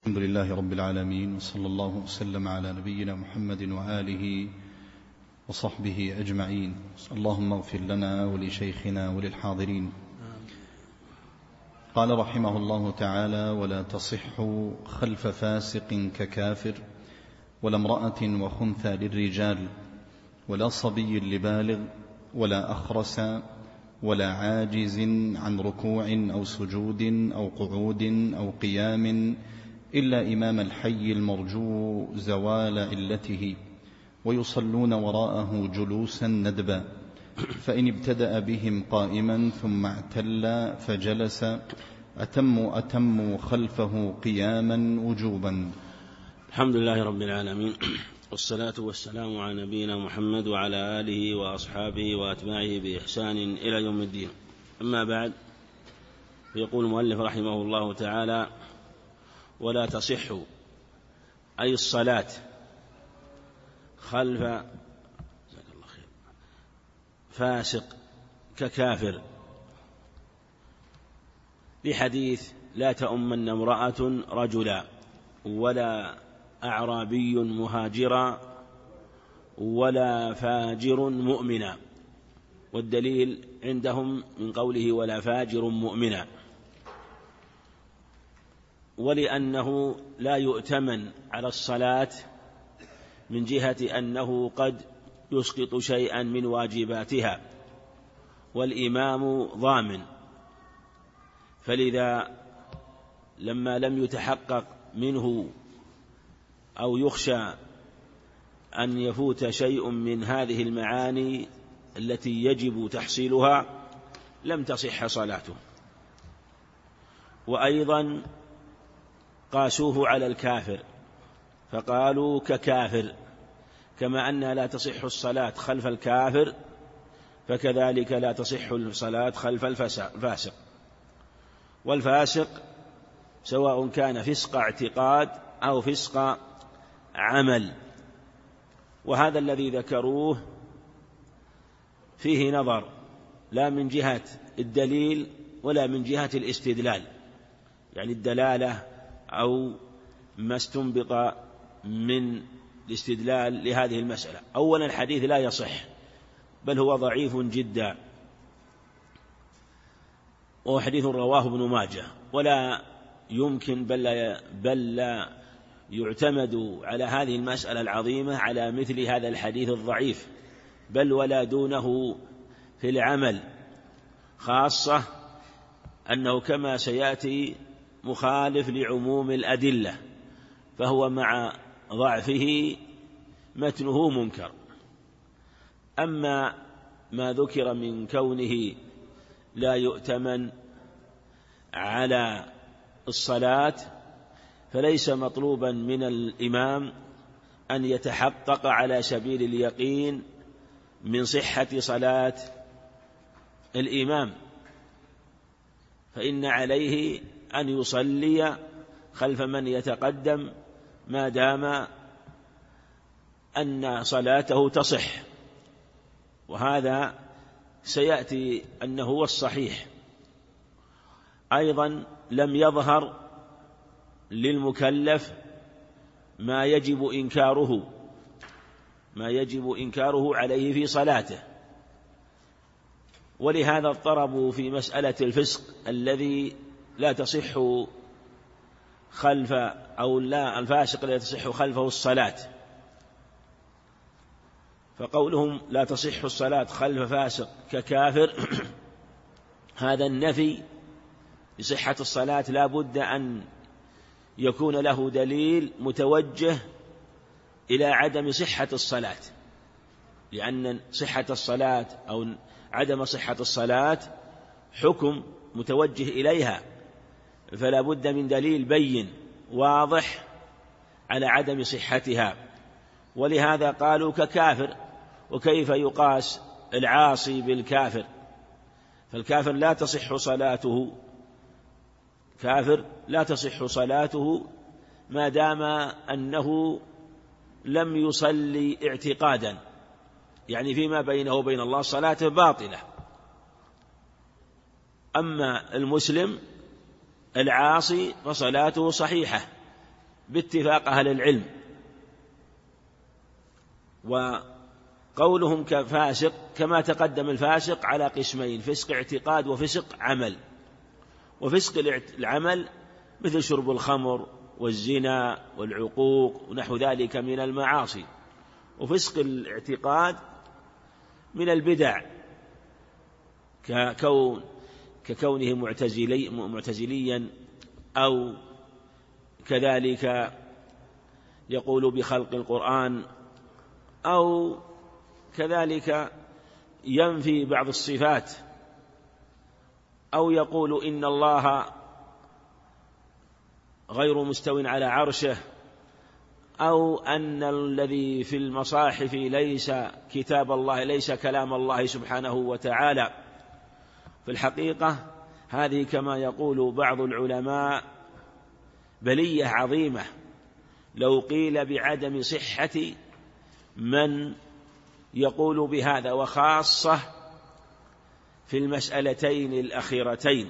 الحمد لله رب العالمين، وصلى الله وسلم على نبينا محمد وآله وصحبه أجمعين. اللهم اغفر لنا ولشيخنا وللحاضرين. قال رحمه الله تعالى: ولا تصح خلف فاسق ككافر، ولا امرأة وخنثى للرجال، ولا صبي لبالغ، ولا أخرس، ولا عاجز عن ركوع أو سجود أو قعود أو قيام، إلا إمام الحي المرجو زوال علته، ويصلون وراءه جلوسا ندبا، فإن ابتدأ بهم قائما ثم اعتل فجلس أتموا خلفه قياما وجوبا. الحمد لله رب العالمين، والصلاة والسلام على نبينا محمد وعلى آله وأصحابه وأتباعه بإحسان إلى يوم الدين. أما بعد، فيقول المؤلف رحمه الله تعالى: ولا تصح أي الصلاة خلف فاسق ككافر، لحديث: لا تؤمن امرأة رجلا، ولا أعرابي مهاجرا، ولا فاجر مؤمنا. والدليل عندهم من قوله ولا فاجر مؤمنا، ولأنه لا يؤتمن على الصلاة من جهة أنه قد يسقط شيئا من واجباتها، والإمام ضامن، فلذا لما لم يتحقق منه أو يخشى أن يفوت شيء من هذه المعاني التي يجب تحصيلها لم تصح صلاته. وأيضا قاسوه على الكافر فقالوا ككافر، كما أنها لا تصح الصلاة خلف الكافر فكذلك لا تصح الصلاة خلف الفاسق. والفاسق سواء كان فسق اعتقاد أو فسق عمل، وهذا الذي ذكروه فيه نظر، لا من جهة الدليل ولا من جهة الاستدلال، يعني الدلالة أو ما استنبط من الاستدلال لهذه المسألة. أولا، الحديث لا يصح، بل هو ضعيف جدا، وهو حديث رواه ابن ماجه، ولا يمكن بل لا يعتمد على هذه المسألة العظيمة على مثل هذا الحديث الضعيف، بل ولا دونه في العمل، خاصة أنه كما سيأتي مخالف لعموم الأدلة، فهو مع ضعفه متنه منكر. أما ما ذكر من كونه لا يؤتمن على الصلاة، فليس مطلوبا من الإمام أن يتحقق على سبيل اليقين من صحة صلاة الإمام، فإن عليه أن يصلي خلف من يتقدم ما دام أن صلاته تصح، وهذا سيأتي أنه هو الصحيح. أيضا لم يظهر للمكلف ما يجب إنكاره عليه في صلاته، ولهذا اضطربوا في مسألة الفسق الذي لا تصح خلف أو لا الفاسق لا تصح خلفه الصلاة، فقولهم لا تصح الصلاة خلف فاسق ككافر هذا النفي لصحة الصلاة لا بد أن يكون له دليل متوجه إلى عدم صحة الصلاة، لأن صحة الصلاة أو عدم صحة الصلاة حكم متوجه إليها، فلا بد من دليل بين واضح على عدم صحتها، ولهذا قالوا ككافر. وكيف يقاس العاصي بالكافر؟ فالكافر لا تصح صلاته، كافر لا تصح صلاته ما دام أنه لم يصلي اعتقادا، يعني فيما بينه وبين الله صلاته باطلة. أما المسلم العاصي فصلاته صحيحة باتفاق أهل العلم. وقولهم كفاسق كما تقدم الفاسق على قسمين: فسق اعتقاد وفسق عمل. وفسق العمل مثل شرب الخمر والزنا والعقوق ونحو ذلك من المعاصي. وفسق الاعتقاد من البدع ككونه معتزليا، أو كذلك يقول بخلق القرآن، أو كذلك ينفي بعض الصفات، أو يقول إن الله غير مستو على عرشه، أو أن الذي في المصاحف ليس كتاب الله، ليس كلام الله سبحانه وتعالى. في الحقيقة هذه كما يقول بعض العلماء بلية عظيمة لو قيل بعدم صحة من يقول بهذا، وخاصة في المسألتين الأخيرتين،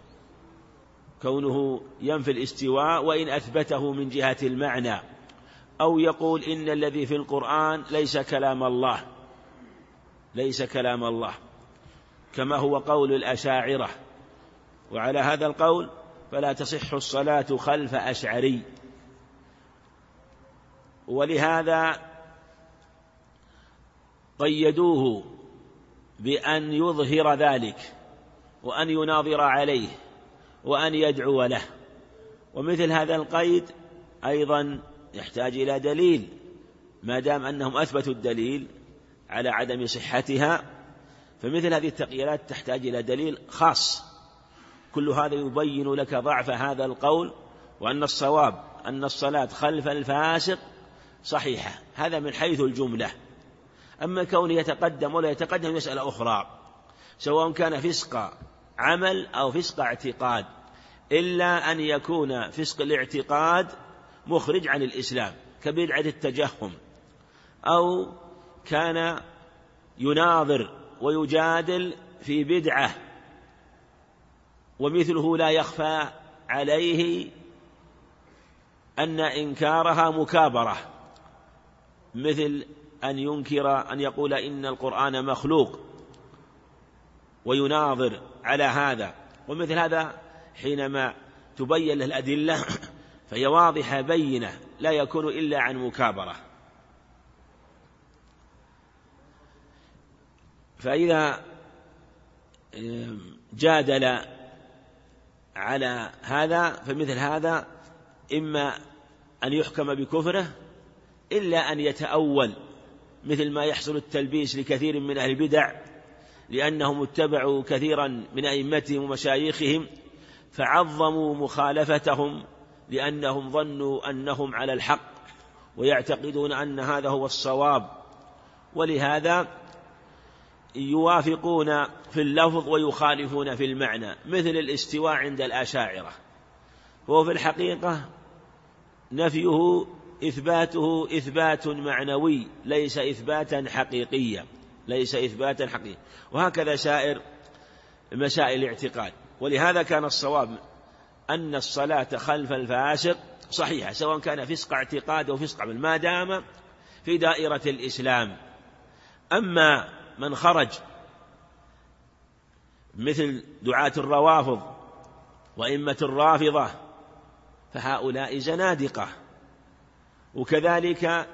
كونه ينفي الاستواء وإن أثبته من جهة المعنى، أو يقول إن الذي في القرآن ليس كلام الله، ليس كلام الله، كما هو قول الأشاعرة. وعلى هذا القول فلا تصح الصلاة خلف أشعري. ولهذا قيدوه بأن يظهر ذلك، وأن يناظر عليه، وأن يدعو له. ومثل هذا القيد أيضا يحتاج إلى دليل، ما دام أنهم أثبتوا الدليل على عدم صحتها، فمثل هذه التقييدات تحتاج إلى دليل خاص. كل هذا يبين لك ضعف هذا القول، وأن الصواب أن الصلاة خلف الفاسق صحيحة، هذا من حيث الجملة. أما كونه يتقدم ولا يتقدم مسألة أخرى، سواء كان فسق عمل أو فسق اعتقاد، إلا أن يكون فسق الاعتقاد مخرج عن الإسلام كبدعة التجهم، أو كان يناظر ويجادل في بدعة، ومثله لا يخفى عليه أن إنكارها مكابرة، مثل أن ينكر أن يقول إن القرآن مخلوق ويناظر على هذا. ومثل هذا حينما تبين له الأدلة فهي واضحة بينة، لا يكون إلا عن مكابرة. فإذا جادل على هذا فمثل هذا إما أن يحكم بكفره، إلا أن يتأول، مثل ما يحصل التلبيس لكثير من أهل البدع، لأنهم اتبعوا كثيرا من أئمتهم ومشايخهم فعظموا مخالفتهم، لأنهم ظنوا أنهم على الحق ويعتقدون أن هذا هو الصواب، ولهذا يوافقون في اللفظ ويخالفون في المعنى، مثل الاستواء عند الأشاعرة، هو في الحقيقة نفيه إثباته إثبات معنوي ليس إثباتا حقيقيا، ليس إثباتا حقيقيا. وهكذا سائر مسائل الاعتقاد. ولهذا كان الصواب أن الصلاة خلف الفاسق صحيحة، سواء كان فسق اعتقاد أو فسق عمل، ما دام في دائرة الإسلام. أما من خرج مثل دعاة الروافض وإمة الرافضة فهؤلاء زنادقة. وكذلك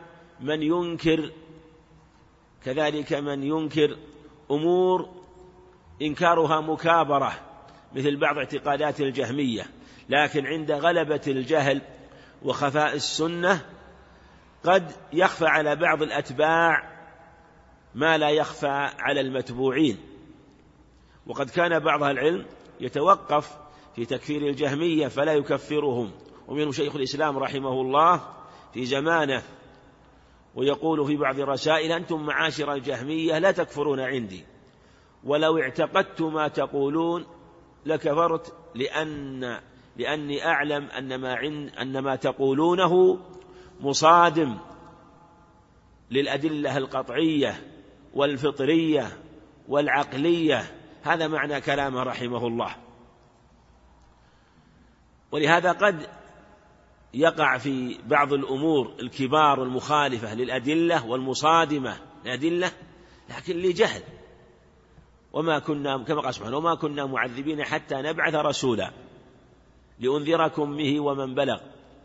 من ينكر أمور إنكارها مكابرة، مثل بعض اعتقادات الجهمية، لكن عند غلبة الجهل وخفاء السنة قد يخفى على بعض الأتباع ما لا يخفى على المتبوعين. وقد كان بعض العلم يتوقف في تكفير الجهمية فلا يكفرهم، ومنهم شيخ الإسلام رحمه الله في زمانه، ويقول في بعض الرسائل: أنتم معاشر الجهمية لا تكفرون عندي، ولو اعتقدت ما تقولون لكفرت، لأني أعلم أن ما تقولونه مصادم للأدلة القطعية والفطرية والعقلية. هذا معنى كلامه رحمه الله. ولهذا قد يقع في بعض الأمور الكبار المخالفة للأدلة والمصادمة للأدلة، لكن لجهل. وما كنا كما قال سبحانه وما كنا معذبين حتى نبعث رسولا لأنذركم به ومن بلغ.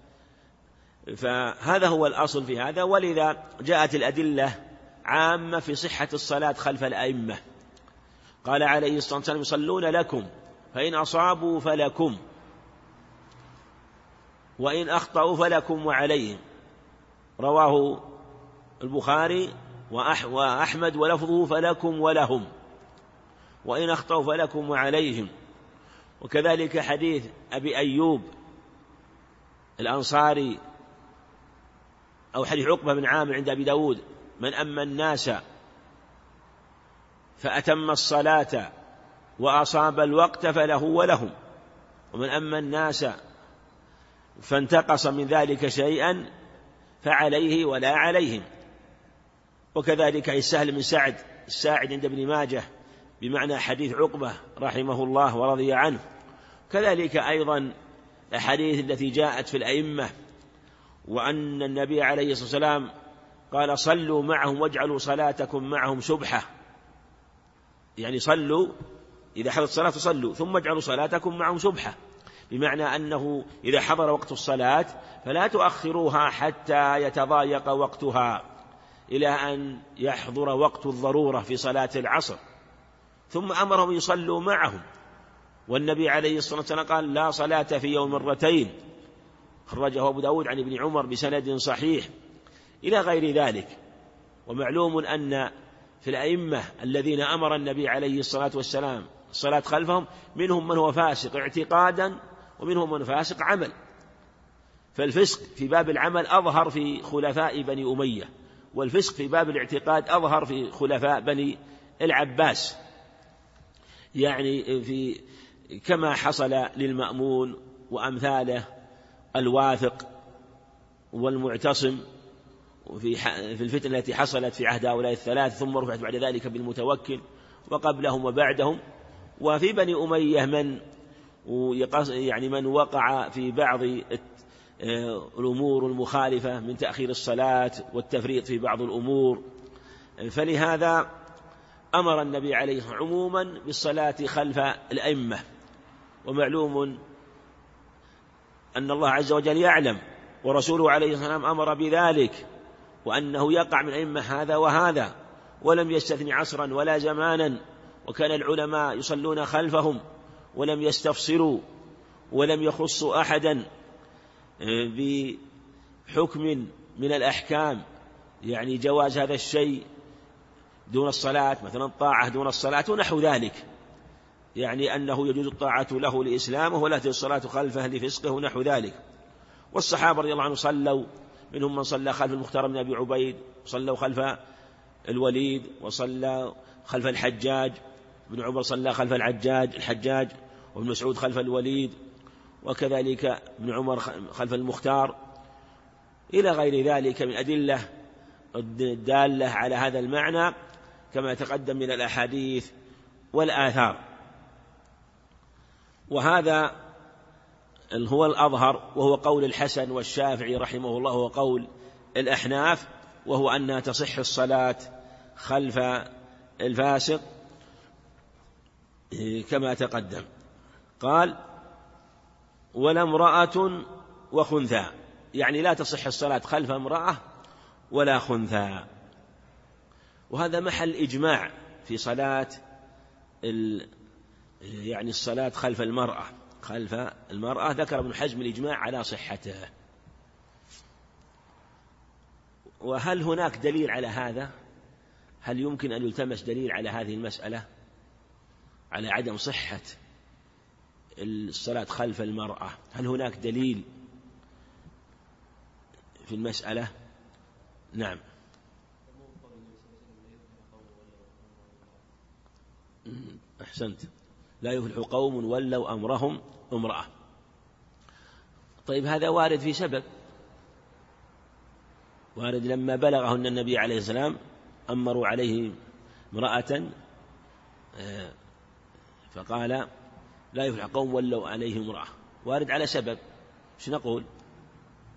فهذا هو الأصل في هذا. ولذا جاءت الأدلة عامة في صحة الصلاة خلف الأئمة. قال عليه الصلاة والسلام يصلون لكم فإن أصابوا فلكم وإن أخطأوا فلكم وعليهم، رواه البخاري وأحمد ولفظه فلكم ولهم، وإن أخطأوا فلكم وعليهم. وكذلك حديث أبي أيوب الأنصاري أو حديث عقبة بن عامر عند أبي داود: من أما الناس فأتم الصلاة وأصاب الوقت فله ولهم، ومن أما الناس فانتقص من ذلك شيئا فعليه ولا عليهم. وكذلك عن سهل بن سعد الساعد عند ابن ماجه بمعنى حديث عقبة رحمه الله ورضي عنه. كذلك أيضا الحديث التي جاءت في الأئمة، وأن النبي عليه الصلاة والسلام قال: صلوا معهم واجعلوا صلاتكم معهم سبحة، يعني صلوا إذا حضرت الصلاة صلوا ثم اجعلوا صلاتكم معهم سبحة، بمعنى أنه إذا حضر وقت الصلاة فلا تؤخروها حتى يتضايق وقتها إلى أن يحضر وقت الضرورة في صلاة العصر، ثم أمرهم يصلوا معهم. والنبي عليه الصلاة والسلام قال: لا صلاة في يوم مرتين، خرجه أبو داود عن ابن عمر بسند صحيح إلى غير ذلك. ومعلوم أن في الأئمة الذين أمر النبي عليه الصلاة والسلام الصلاة خلفهم منهم من هو فاسق اعتقادا ومنهم من فاسق عمل، فالفسق في باب العمل أظهر في خلفاء بني أمية، والفسق في باب الاعتقاد أظهر في خلفاء بني العباس، يعني في كما حصل للمأمون وأمثاله الواثق والمعتصم في الفتنة التي حصلت في عهد هؤلاء الثلاث، ثم رفعت بعد ذلك بالمتوكل وقبلهم وبعدهم. وفي بني أمية من وقع في بعض الأمور المخالفة من تأخير الصلاة والتفريط في بعض الأمور. فلهذا أمر النبي عليه الصلاة والسلام عموما بالصلاة خلف الأئمة. ومعلوم أن الله عز وجل يعلم ورسوله عليه الصلاة والسلام أمر بذلك، وأنه يقع من أئمة هذا وهذا، ولم يستثني عصرا ولا زمانا، وكان العلماء يصلون خلفهم ولم يستفصلوا ولم يخصوا أحدا بحكم من الأحكام، يعني جواز هذا الشيء دون الصلاة، مثلا الطاعة دون الصلاة ونحو ذلك، يعني أنه يجوز الطاعة له لإسلامه ولا تجوز الصلاة خلفه لفسقه ونحو ذلك. والصحابة رضي الله عنهم صلوا، منهم من صلى خلف المختار بن أبي عبيد، صلوا خلف الوليد، وصلى خلف الحجاج، ابن عمر صلى خلف الحجاج، وابن مسعود خلف الوليد، وكذلك ابن عمر خلف المختار، إلى غير ذلك من أدلة الدالة على هذا المعنى كما تقدم من الأحاديث والآثار. وهذا هو الأظهر، وهو قول الحسن والشافعي رحمه الله، وقول الأحناف، وهو أنها تصح الصلاة خلف الفاسق كما تقدم. قال: ولا امرأة وخنثى، يعني لا تصح الصلاة خلف امرأة ولا خنثى. وهذا محل إجماع في صلاة يعني الصلاة خلف المرأة. خلف المرأة ذكر ابن حزم الإجماع على صحته. وهل هناك دليل على هذا؟ هل يمكن أن يلتمس دليل على هذه المسألة، على عدم صحة الصلاة خلف المرأة؟ هل هناك دليل في المسألة؟ نعم. أحسنت، لا يفلح قوم ولوا أمرهم امرأة. طيب، هذا وارد في سبب، وارد لما بلغه أن النبي عليه السلام أمروا عليه امرأة فقال: لا يفلح قوم ولوا عليه امرأة، وارد على سبب. ايش نقول؟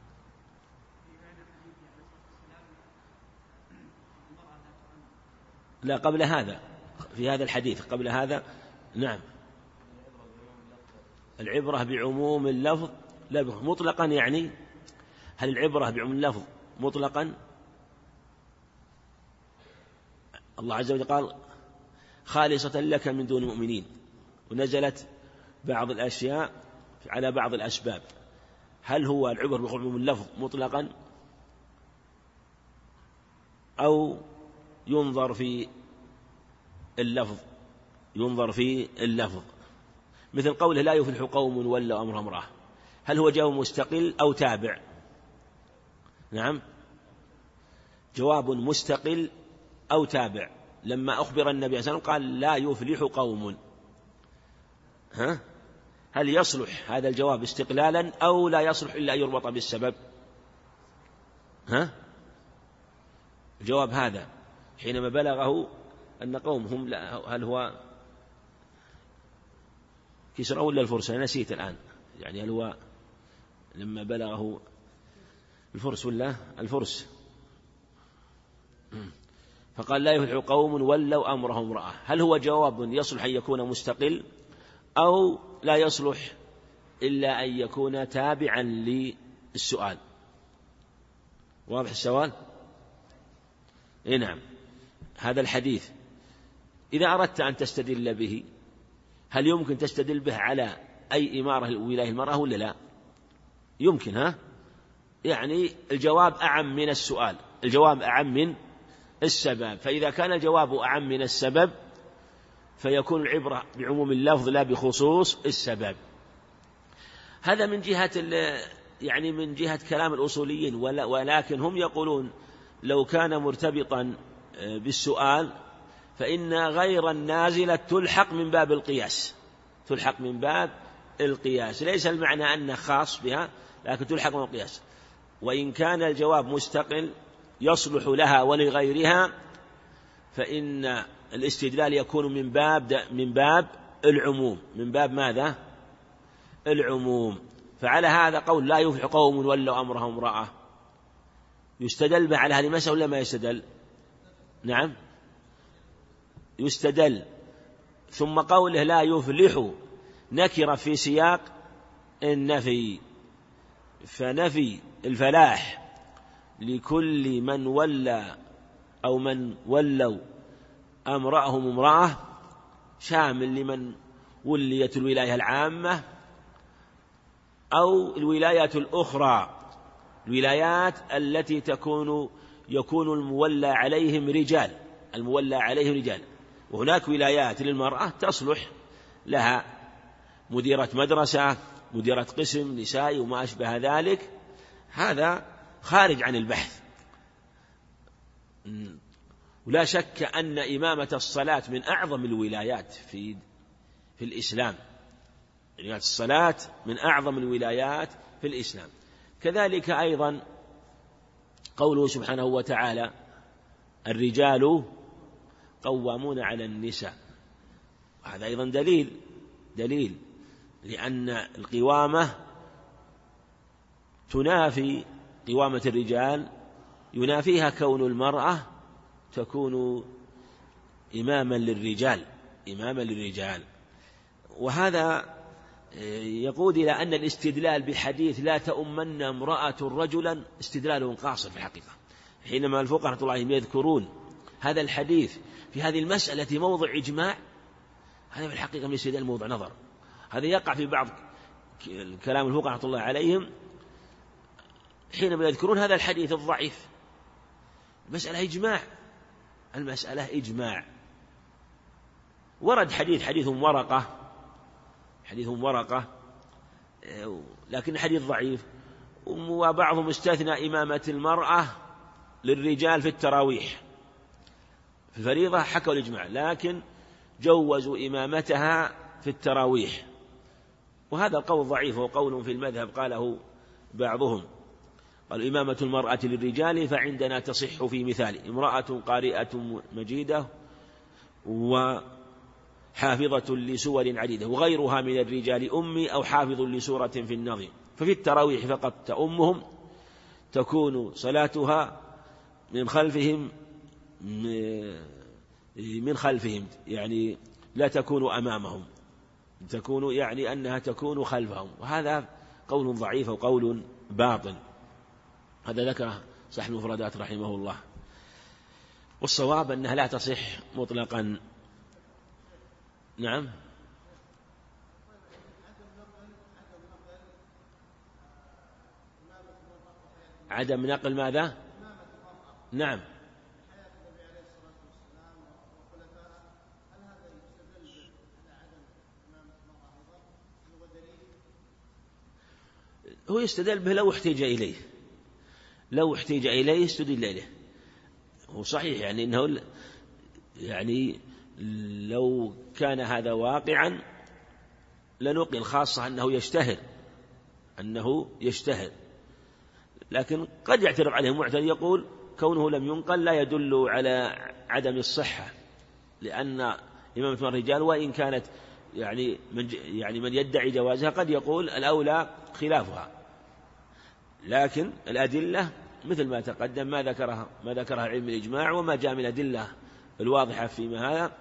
لا قبل هذا، في هذا الحديث قبل هذا. نعم، العبرة بعموم اللفظ لا مطلقا، يعني هل العبرة بعموم اللفظ مطلقا؟ الله عز وجل قال خالصة لك من دون المؤمنين، ونزلت بعض الأشياء على بعض الأسباب. هل هو العبرة بعموم اللفظ مطلقا أو ينظر في اللفظ؟ ينظر في اللفظ، مثل قوله لا يفلح قوم ولوا أمر امرأة، هل هو جواب مستقل أو تابع؟ نعم، جواب مستقل أو تابع. لما أخبر النبي صلى الله عليه وسلم قال لا يفلح قوم، هل يصلح هذا الجواب استقلالا أو لا يصلح إلا أن يربط بالسبب؟ الجواب هذا حينما بلغه أن قوم هم هل هو كسرى ولا الفرس؟ أنا نسيت الآن، يعني هل هو لما بلغه الفرس ولا الفرس؟ فقال لا يفلح قوم ولوا أمرهم امرأة، هل هو جواب يصلح أن يكون مستقل أو لا يصلح إلا أن يكون تابعا للسؤال؟ واضح السؤال؟ نعم. هذا الحديث إذا أردت أن تستدل به هل يمكن تستدل به على أي إمارة ولاية المرأة ولا لا؟ يمكن، يعني الجواب أعم من السؤال، الجواب أعم من السبب، فإذا كان الجواب أعم من السبب فيكون العبرة بعموم اللفظ لا بخصوص السبب. هذا من جهة يعني من جهة كلام الأصوليين، ولكن هم يقولون لو كان مرتبطا بالسؤال فإن غير النازلة تلحق من باب القياس، تلحق من باب القياس، ليس المعنى أنه خاص بها لكن تلحق من القياس. وإن كان الجواب مستقل يصلح لها ولغيرها فإن الاستدلال يكون من باب العموم. من باب ماذا؟ العموم. فعلى هذا قول لا يفلح قوم ولوا أمرهم امرأة يستدل به على هذه المسألة ولا ما يستدل؟ نعم يستدل. ثم قوله لا يفلح نكر في سياق النفي، فنفي الفلاح لكل من ولى أو من ولوا أمرأهم امرأة شامل لمن وليت الولاية العامة أو الولايات الأخرى، الولايات التي يكون المولى عليهم رجال، المولى عليهم رجال. وهناك ولايات للمرأة تصلح لها مديرة مدرسة، مديرة قسم نسائي وما أشبه ذلك، هذا خارج عن البحث. ولا شك أن إمامة الصلاة من أعظم الولايات في الإسلام، يعني الصلاة من أعظم الولايات في الإسلام. كذلك أيضا قوله سبحانه وتعالى الرجال قوامون على النساء، هذا أيضا دليل لأن القوامة تنافي قوامة الرجال، ينافيها كون المرأة تكون إماما للرجال. وهذا يقود إلى أن الاستدلال بحديث لا تؤمن امرأة رجلا استدلال قاصر في الحقيقة. حينما الفقهاء رحمة الله عليهم يذكرون هذا الحديث في هذه المسألة موضع إجماع، هذا في الحقيقة من استدلال موضع نظر. هذا يقع في بعض كلام الفقهاء رحمة الله عليهم حينما يذكرون هذا الحديث الضعيف. المسألة إجماع. ورد حديث ورقة لكن حديث ضعيف، وبعضهم استثنى إمامة المرأة للرجال في التراويح، في الفريضة حكوا الإجماع، لكن جوزوا إمامتها في التراويح، وهذا القول ضعيف، وقول في المذهب قاله بعضهم، قال إمامة المرأة للرجال فعندنا تصح في مثال امرأة قارئة مجيدة وحافظة لسور عديدة وغيرها من الرجال أمي أو حافظ لسورة في النظم، ففي التراويح فقط تأمهم تكون صلاتها من خلفهم من خلفهم، يعني لا تكون أمامهم، تكون يعني أنها تكون خلفهم، وهذا قول ضعيف وقول باطل. هذا ذكره صاحب المفردات رحمه الله. والصواب أنها لا تصح مطلقا. نعم. عدم نقل ماذا؟ نعم. هو يستدل به لو احتاج إليه، لو احتاج إليه استدل إليه. هو صحيح يعني أنه يعني لو كان هذا واقعا لنقل، خاصة أنه يشتهر، لكن قد يعترض عليه معترض يقول كونه لم ينقل لا يدل على عدم الصحة، لأن إمامة الرجال وإن كانت يعني من يدعي جوازها قد يقول الأولى خلافها، لكن الأدلة مثل ما تقدم ما ذكرها علم الإجماع وما جاء من الأدلة الواضحة فيما هذا.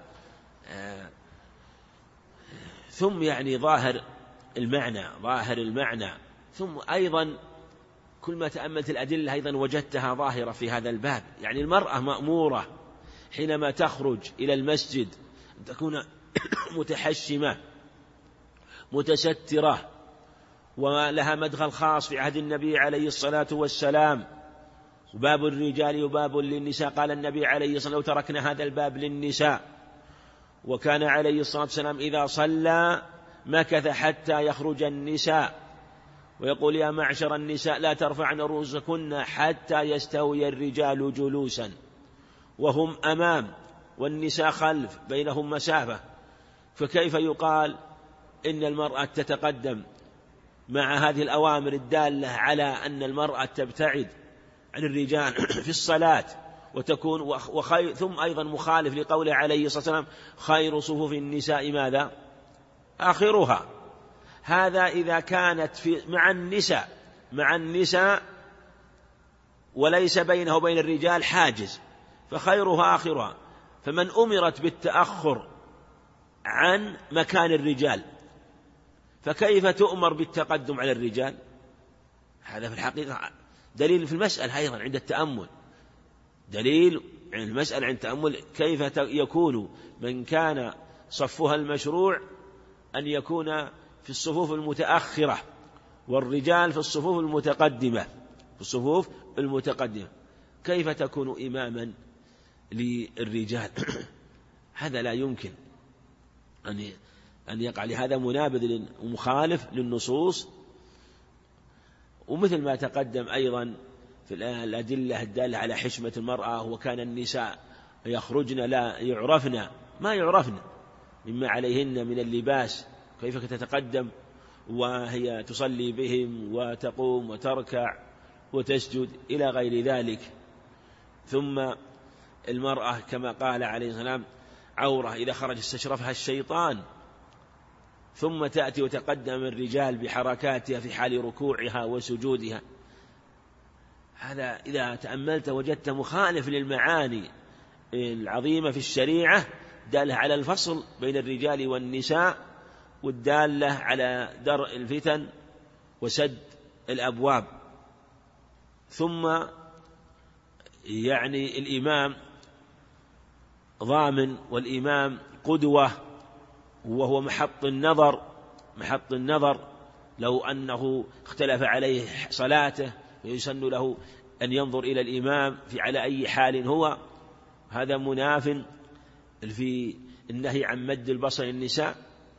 ثم يعني ظاهر المعنى. ثم أيضا كل ما تأملت الأدلة أيضا وجدتها ظاهرة في هذا الباب. يعني المرأة مأمورة حينما تخرج إلى المسجد أن تكون متحشمة متسترة، ولها مدخل خاص في عهد النبي عليه الصلاة والسلام، وباب الرجال وباب للنساء. قال النبي عليه الصلاة والسلام لو تركنا هذا الباب للنساء. وكان عليه الصلاة والسلام إذا صلى مكث حتى يخرج النساء، ويقول يا معشر النساء لا ترفعن رؤوسكن حتى يستوي الرجال جلوسا، وهم أمام والنساء خلف بينهم مسافة. فكيف يقال إن المرأة تتقدم مع هذه الأوامر الدالة على أن المرأة تبتعد عن الرجال في الصلاة وتكون ثم أيضا مخالف لقوله عليه الصلاة والسلام خير صفوف النساء ماذا؟ آخرها. هذا إذا كانت مع النساء وليس بينه وبين الرجال حاجز فخيرها آخرها. فمن أمرت بالتأخر عن مكان الرجال فكيف تؤمر بالتقدم على الرجال؟ هذا في الحقيقة دليل في المسألة أيضا عند التأمل، دليل عند المسألة عند التأمل كيف يكون من كان صفها المشروع أن يكون في الصفوف المتأخرة والرجال في الصفوف المتقدمة، كيف تكون إماما للرجال؟ هذا لا يمكن أن يقع. لهذا منابذ ومخالف للنصوص. ومثل ما تقدم أيضا في الأدلة الدالة على حشمة المرأة، وكان النساء يخرجن ما يعرفن مما عليهن من اللباس، كيف تتقدم وهي تصلي بهم وتقوم وتركع وتسجد إلى غير ذلك. ثم المرأة كما قال عليه السلام عورة إذا خرج استشرفها الشيطان، ثم تأتي وتقدم الرجال بحركاتها في حال ركوعها وسجودها. هذا إذا تأملت وجدت مخالف للمعاني العظيمة في الشريعة دالة على الفصل بين الرجال والنساء، والدالة على درء الفتن وسد الأبواب. ثم يعني الإمام ضامن والإمام قدوة، وهو محط النظر. لو أنه اختلف عليه صلاته يسن له أن ينظر إلى الإمام على أي حال هو. هذا مناف في النهي عن مد البصر للنساء.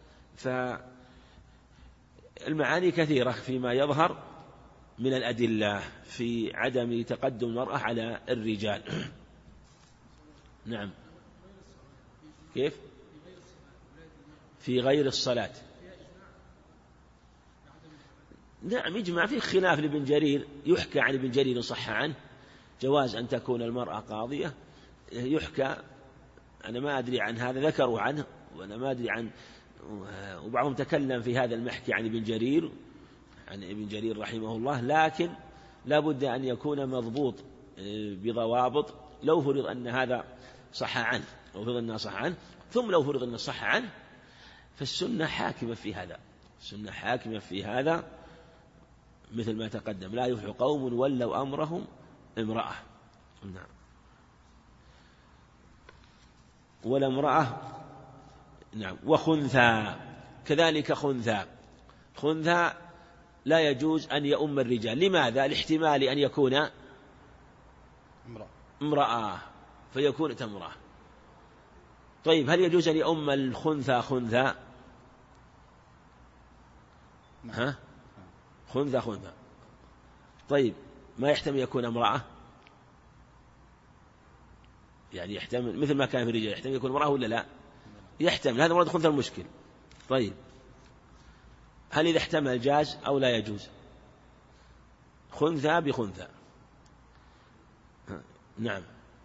فالمعاني كثيرة فيما يظهر من الأدلة في عدم تقدم المرأة على الرجال. نعم. كيف؟ في غير الصلاة. نعم يجمع فيه خلاف لابن جرير، يحكى عن ابن جرير صح عنه جواز أن تكون المرأة قاضية، يحكى. أنا ما أدري عن هذا، ذكروا عنه وأنا ما أدري عن، وبعضهم تكلم في هذا المحكي عن ابن جرير رحمه الله، لكن لا بد أن يكون مضبوط بضوابط لو فرض أن هذا صح عنه. لو فرض أنها صح عنه، ثم لو فرض أنها صح عنه فالسنة حاكمة في هذا، السنة حاكمة في هذا مثل ما تقدم: لا يفلح قوم ولوا أمرهم امرأة. نعم. ولا امرأة. نعم. وخنثى كذلك، خنثى لا يجوز أن يؤم الرجال. لماذا؟ لاحتمال أن يكون امرأة فيكون امرأة. طيب هل يجوز أن يؤم الخنثى خنثى؟ ها؟ خنثى. طيب ما يحتمل يكون امرأة؟ يعني يحتمل مثل ما كان في الرجال، يحتمل يكون امرأة ولا لا؟ يحتمل. هذا مراد خنثى المشكل. طيب هل إذا احتمل جاز أو لا يجوز؟ خنثى بخنثى. نعم.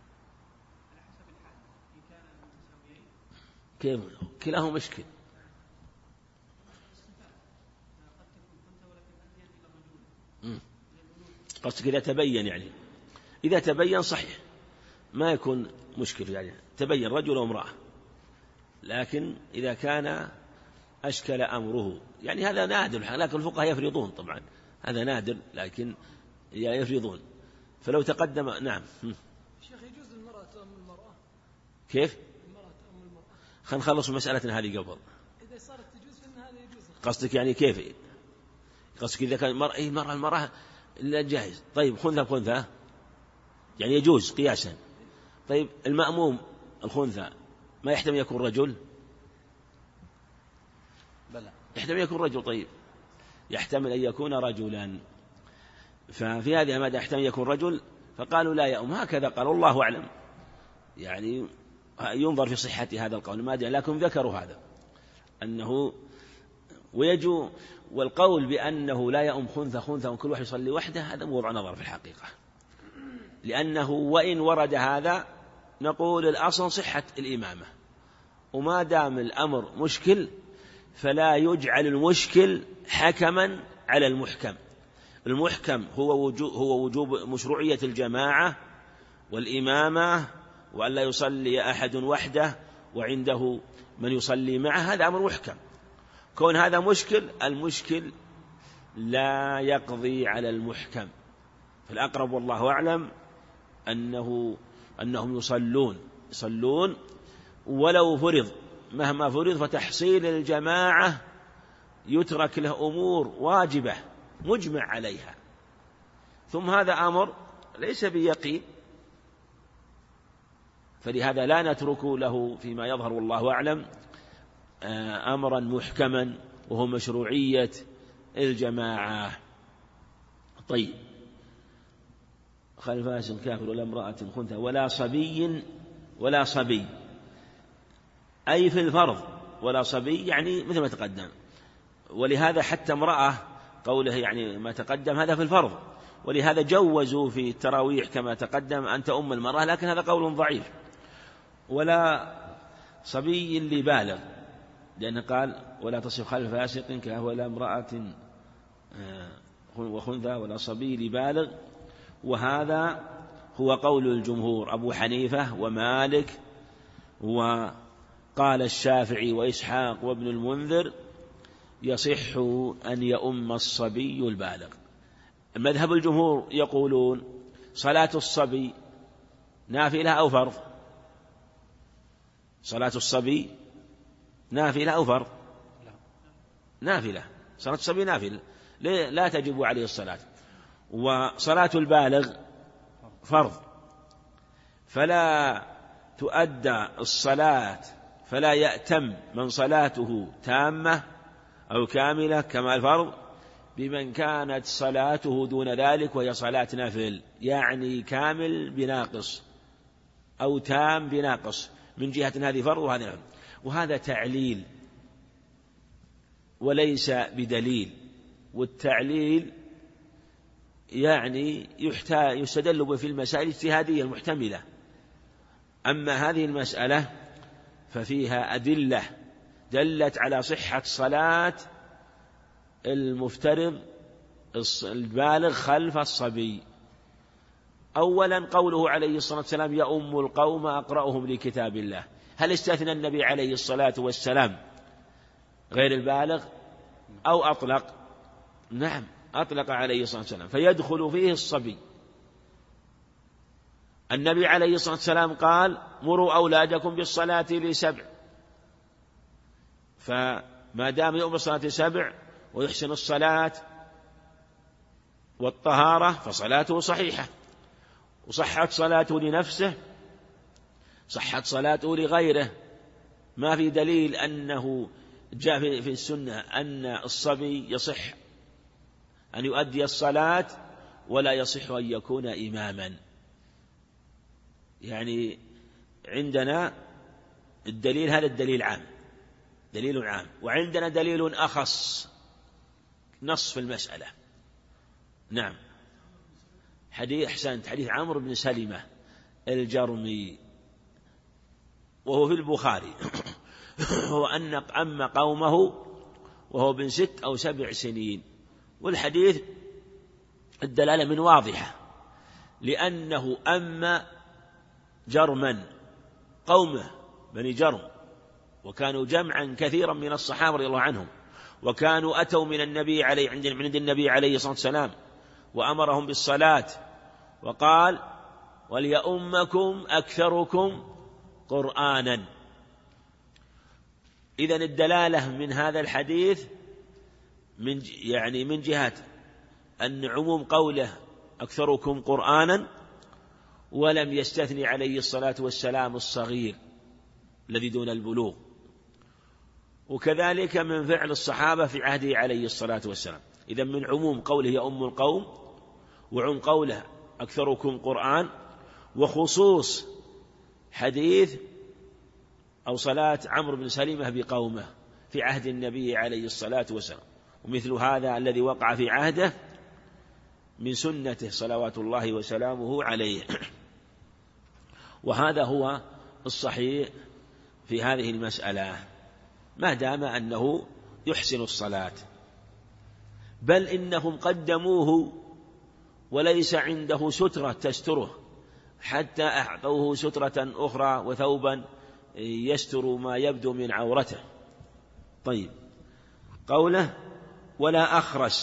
كيف؟ كلاهما مشكل. قصدك إذا تبين، يعني إذا تبين صحيح ما يكون مشكل، يعني تبين رجل وامرأة. لكن إذا كان أشكل أمره، يعني هذا نادر، لكن الفقهاء يفرضون طبعا، هذا نادر لكن يفرضون. فلو تقدم. نعم. شيخ يجوز المرأة تأم المرأة؟ كيف؟ المرأة تأم المرأة. خلينا نخلص مسألة هذه قبل. إذا صارت تجوز فإن هذا يجوز. قصدك يعني كيف؟ قصدك إذا كان المرأة لا جاهز. طيب خنثى يعني يجوز قياسا. طيب المأموم الخنثى ما يحتمل يكون رجل؟ بلى يحتمل يكون رجل. طيب يحتمل أن يكون رجلا، ففي هذه المادة يحتمل يكون رجل، فقالوا لا يؤم. هكذا قال والله أعلم، يعني ينظر في صحة هذا القول ما أدري، لكن ذكروا هذا أنه ويجو. والقول بأنه لا يؤم خنثى وكل واحد يصلي وحده هذا موضع نظر في الحقيقة، لأنه وإن ورد هذا نقول الأصل صحة الإمامة، وما دام الأمر مشكل فلا يجعل المشكل حكما على المحكم. المحكم هو وجوب مشروعية الجماعة والإمامة، وأن لا يصلي أحد وحده وعنده من يصلي معه، هذا أمر محكم. كون هذا مشكل، المشكل لا يقضي على المحكم. فالأقرب والله أعلم أنهم يصلون ولو فرض، مهما فرض، فتحصيل الجماعة يترك له أمور واجبة مجمع عليها، ثم هذا أمر ليس بيقين، فلهذا لا نترك له فيما يظهر والله أعلم أمرا محكما وهو مشروعية الجماعة. طيب خلف فاسق كافر ولا امرأة خنثى ولا صبي أي في الفرض، ولا صبي يعني مثل ما تقدم. ولهذا حتى امرأة قوله يعني ما تقدم هذا في الفرض، ولهذا جوزوا في التراويح كما تقدم أن تؤم المرأة، لكن هذا قول ضعيف. ولا صبي لبالغ، لأنه قال ولا تصف خلف فاسق كافر ولا امرأة وخنثى ولا صبي لبالغ. وهذا هو قول الجمهور، أبو حنيفة ومالك، وقال الشافعي وإسحاق وابن المنذر يصح أن يؤم الصبي البالغ. مذهب الجمهور يقولون صلاة الصبي نافلة أو فرض؟ صلاة الصبي نافلة أو فرض؟ نافلة. صلاة الصبي نافلة لا تجب عليه الصلاة. وصلاة البالغ فرض، فلا تؤدى الصلاة، فلا يأتم من صلاته تامة أو كاملة كما الفرض بمن كانت صلاته دون ذلك وهي صلاة نافل، يعني كامل بناقص أو تام بناقص، من جهة هذه فرض وهذه نافل. وهذا تعليل وليس بدليل، والتعليل يعني يستدل به في المسائل الاجتهادية المحتملة. أما هذه المسألة ففيها أدلة دلت على صحة صلاة المفترض البالغ خلف الصبي. أولا قوله عليه الصلاة والسلام يؤم القوم أقرأهم لكتاب الله، هل استثنى النبي عليه الصلاة والسلام غير البالغ أو أطلق؟ نعم أطلق عليه الصلاة والسلام، فيدخل فيه الصبي. النبي عليه الصلاة والسلام قال مروا أولادكم بالصلاة ل7، فما دام يؤمر بالصلاة 7 ويحسن الصلاة والطهارة فصلاته صحيحة، وصحت صلاته لنفسه صحت صلاته لغيره. ما في دليل أنه جاء في السنة أن الصبي يصح أن يؤدي الصلاة ولا يصح أن يكون إماما. يعني عندنا الدليل هذا الدليل عام، دليل عام، وعندنا دليل أخص نص في المسألة. نعم حديث عمرو بن سلمة الجرمي وهو في البخاري هو أن أما قومه وهو بن 6 أو 7 سنين، والحديث الدلالة من واضحة، لأنه أما جرما قومه بني جرم، وكانوا جمعا كثيرا من الصحابة رضي الله عنهم، وكانوا أتوا من النبي عليه عند النبي عليه الصلاة والسلام وأمرهم بالصلاة وقال وليؤمكم أكثركم قرآنا. إذن الدلالة من هذا الحديث من جهة أن عموم قوله أكثركم قرآنا، ولم يستثني عليه الصلاة والسلام الصغير الذي دون البلوغ، وكذلك من فعل الصحابة في عهده عليه الصلاة والسلام. إذن من عموم قوله يؤم القوم، وعموم قوله أكثركم قرآن، وخصوص حديث أو صلاة عمرو بن سلمة بقومه في عهد النبي عليه الصلاة والسلام، ومثل هذا الذي وقع في عهده من سنته صلوات الله وسلامه عليه. وهذا هو الصحيح في هذه المسألة ما دام أنه يحسن الصلاة، بل إنهم قدموه وليس عنده سترة تستره حتى أعطوه سترة أخرى وثوبا يستر ما يبدو من عورته. طيب قوله ولا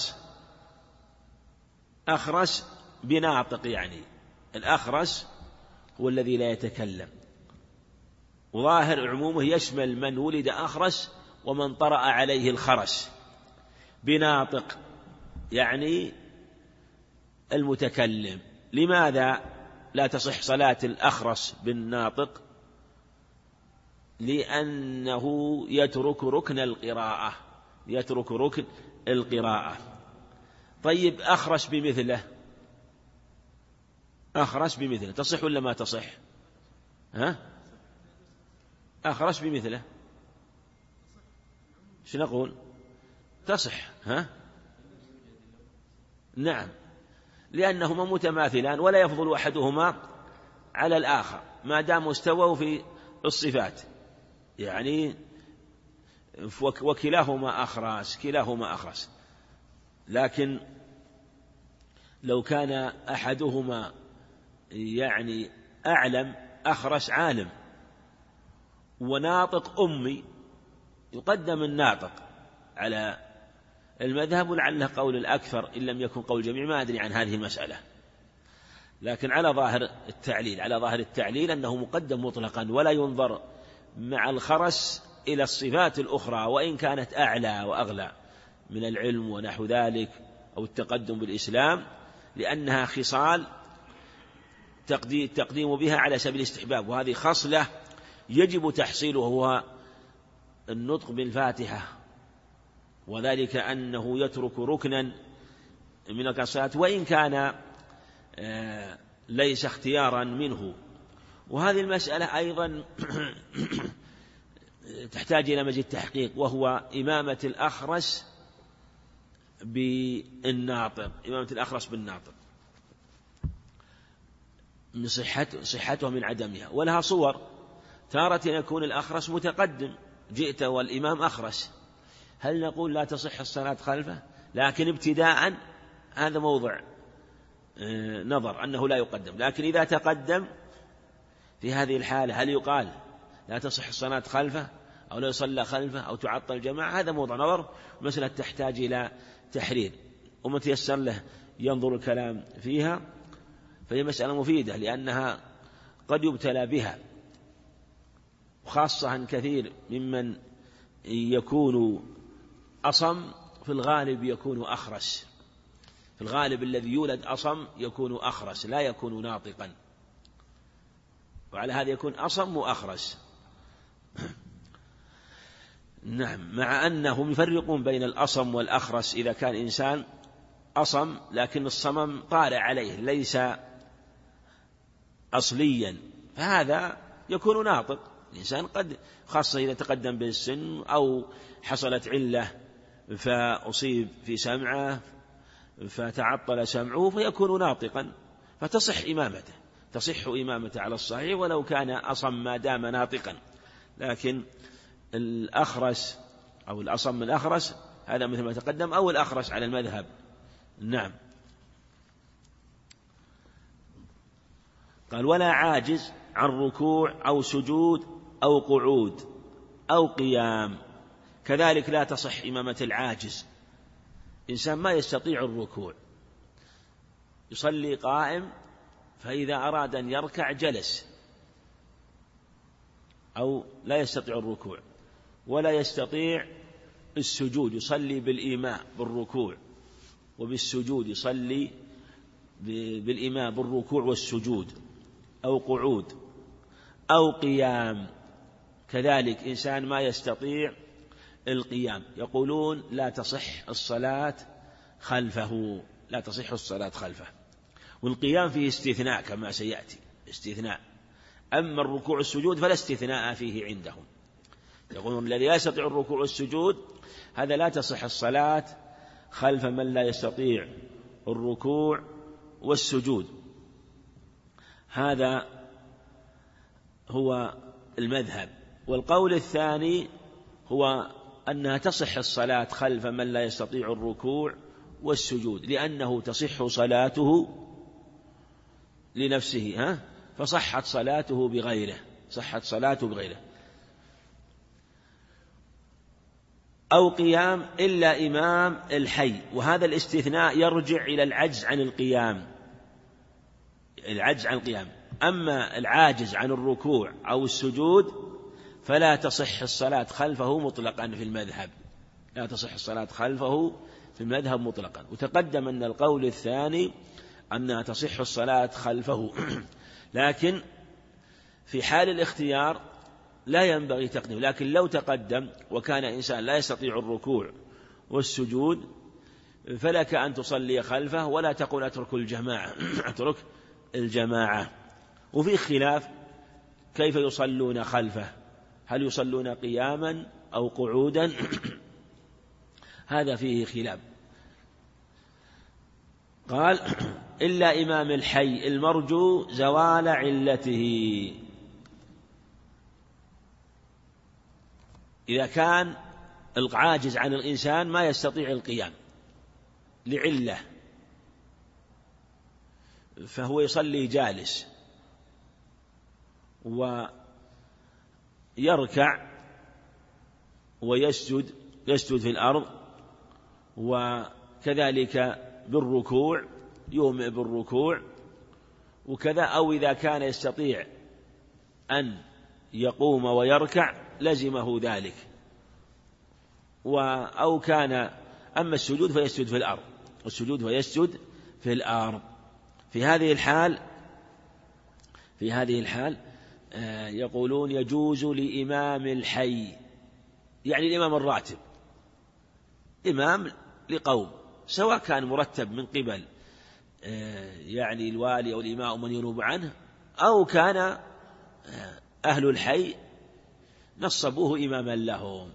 أخرس بناطق، يعني الأخرس هو الذي لا يتكلم، وظاهر عمومه يشمل من ولد أخرس ومن طرأ عليه الخرس. بناطق يعني المتكلم. لماذا لا تصح صلاة الأخرس بالناطق؟ لأنه يترك ركن القراءة. طيب أخرس بمثله تصح ولا ما تصح؟ أخرس بمثله شو نقول؟ تصح. نعم، لأنهما متماثلان ولا يفضل أحدهما على الآخر ما دام استووا في الصفات، يعني وكلاهما أخرس. لكن لو كان أحدهما يعني أعلم، أخرس عالم وناطق أمي، يقدم الناطق على المذهب، ولعله قول الأكثر إن لم يكن قول الجميع، ما أدري عن هذه المسألة، لكن على ظاهر التعليل أنه مقدم مطلقا، ولا ينظر مع الخرس إلى الصفات الأخرى وإن كانت أعلى وأغلى من العلم ونحو ذلك أو التقدم بالإسلام، لأنها خصال تقديم بها على سبيل الاستحباب، وهذه خصلة يجب تحصيله هو النطق بالفاتحة، وذلك أنه يترك ركنا من الصلاة وإن كان ليس اختيارا منه. وهذه المسألة أيضا تحتاج إلى مزيد تحقيق، وهو إمامة الأخرس بالناطق. من صحتها من عدمها، ولها صور. تارة يكون الأخرس متقدم، جئت والإمام أخرس، هل نقول لا تصح الصلاة خلفه؟ لكن ابتداء هذا موضع نظر أنه لا يقدم. لكن إذا تقدم في هذه الحالة هل يقال لا تصح الصلاة خلفه أو لا يصلى خلفه أو تعطل الجماعة، هذا موضع نظر، مسألة تحتاج إلى تحرير، ومن تيسر له ينظر الكلام فيها، فهي مسألة مفيدة لأنها قد يبتلى بها، وخاصة أن كثير ممن يكون أصم في الغالب يكون أخرس، في الغالب الذي يولد أصم يكون أخرس لا يكون ناطقا، وعلى هذا يكون أصم وأخرس. نعم، مع أنهم يفرقون بين الأصم والأخرس، إذا كان إنسان أصم لكن الصمم طارئ عليه ليس أصليا، فهذا يكون ناطق. الإنسان قد، خاصة إذا تقدم بالسن أو حصلت علة فأصيب في سمعه فتعطل سمعه فيكون ناطقا، فتصح إمامته، تصح إمامته على الصحيح ولو كان أصم ما دام ناطقا. لكن الأخرس أو الأصم الأخرس هذا مثل ما تقدم، أو الأخرس على المذهب. نعم. قال ولا عاجز عن ركوع أو سجود أو قعود أو قيام، كذلك لا تصح إمامة العاجز، إنسان ما يستطيع الركوع، يصلي قائم فإذا أراد أن يركع جلس، أو لا يستطيع الركوع ولا يستطيع السجود، يصلي بالإيماء بالركوع وبالسجود، يصلي بالإيماء بالركوع والسجود، أو قعود أو قيام، كذلك إنسان ما يستطيع القيام، يقولون لا تصح الصلاة خلفه، لا تصح الصلاة خلفه. والقيام فيه استثناء كما سيأتي، استثناء، أما الركوع والسجود فلا استثناء فيه عندهم، يقولون الذي لا يستطيع الركوع والسجود هذا لا تصح الصلاة خلف من لا يستطيع الركوع والسجود. هذا هو المذهب. والقول الثاني هو أنها تصح الصلاة خلف من لا يستطيع الركوع والسجود، لأنه تصح صلاته لنفسه، فصحت صلاته بغيره، صحت صلاته بغيره. أو قيام إلا إمام الحي، وهذا الاستثناء يرجع إلى العجز عن القيام، العجز عن القيام. أما العاجز عن الركوع أو السجود فلا تصح الصلاة خلفه مطلقا في المذهب، لا تصح الصلاة خلفه في المذهب مطلقا. وتقدم أن القول الثاني أنها تصح الصلاة خلفه، لكن في حال الاختيار لا ينبغي تقديم، لكن لو تقدم وكان إنسان لا يستطيع الركوع والسجود فلك أن تصلي خلفه، ولا تقول أترك الجماعة أترك الجماعة. وفي خلاف كيف يصلون خلفه، هل يصلون قياما أو قعودا هذا فيه خلاف. قال إلا إمام الحي المرجو زوال علته، إذا كان العاجز عن الإنسان ما يستطيع القيام لعلة فهو يصلي جالس ويركع ويسجد، يسجد في الأرض، وكذلك بالركوع يومئ بالركوع وكذا، أو إذا كان يستطيع أن يقوم ويركع لزمه ذلك، أو كان أما السجود فيسجد في الأرض، والسجود فيسجد في الأرض. في هذه الحال يقولون يجوز لإمام الحي، يعني الإمام الراتب، إمام لقوم سواء كان مرتب من قبل يعني الوالي أو الإمام من ينوب عنه، أو كان أهل الحي نصبوه إماما لهم،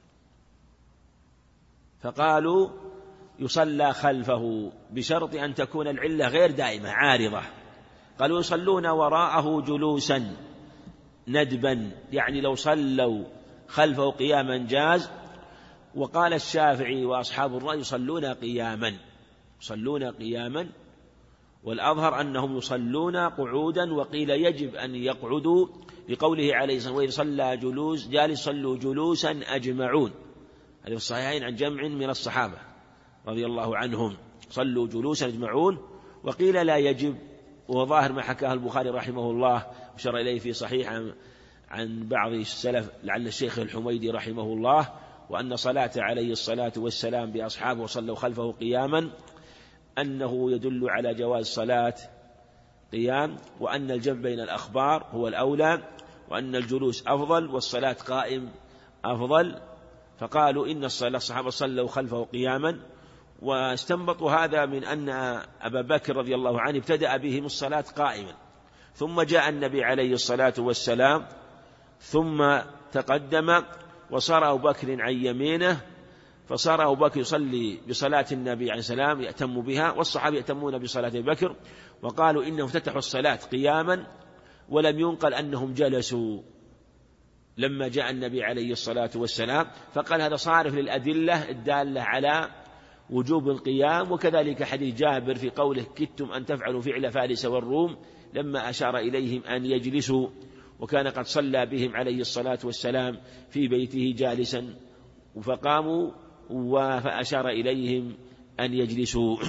فقالوا يصلى خلفه بشرط أن تكون العلة غير دائمة عارضة. قالوا يصلون وراءه جلوسا ندبا، يعني لو صلوا خلفه قياما جاز. وقال الشافعي وأصحاب الرأي يصلون قياما، والأظهر أنهم يصلون قعودا، وقيل يجب أن يقعدوا لقوله عليه الصلاة والسلام: وإذا صلى جالس صلوا جلوسا أجمعون. هذا في الصحيحين عن جمع من الصحابة رضي الله عنهم، صلوا جلوسا أجمعون. وقيل لا يجب، وظاهر ما حكاه البخاري رحمه الله وشر إليه في صحيح عن بعض السلف لعل الشيخ الحميدي رحمه الله، وأن صلاة عليه الصلاة والسلام بأصحابه وصلوا خلفه قياما أنه يدل على جواز صلاة قيام، وأن الجمع بين الأخبار هو الأولى، وأن الجلوس أفضل والصلاة قائم أفضل. فقالوا إن الصحابة صلوا خلفه قياما، واستنبطوا هذا من أن أبا بكر رضي الله عنه ابتدأ بهم الصلاة قائما، ثم جاء النبي عليه الصلاة والسلام ثم تقدم، وصار أبو بكر عن يمينه، فصار أبو بكر يصلي بصلاة النبي عليه السلام يأتم بها، والصحابة يأتمون بصلاة أبي بكر. وقالوا إنهم افتتحوا الصلاة قياما، ولم ينقل أنهم جلسوا لما جاء النبي عليه الصلاة والسلام، فقال هذا صارف للأدلة الدالة على وجوب القيام. وكذلك حديث جابر في قوله: كدتم أن تفعلوا فعل فارس والروم، لما أشار إليهم أن يجلسوا، وكان قد صلى بهم عليه الصلاة والسلام في بيته جالسا فقاموا فأشار إليهم أن يجلسوا.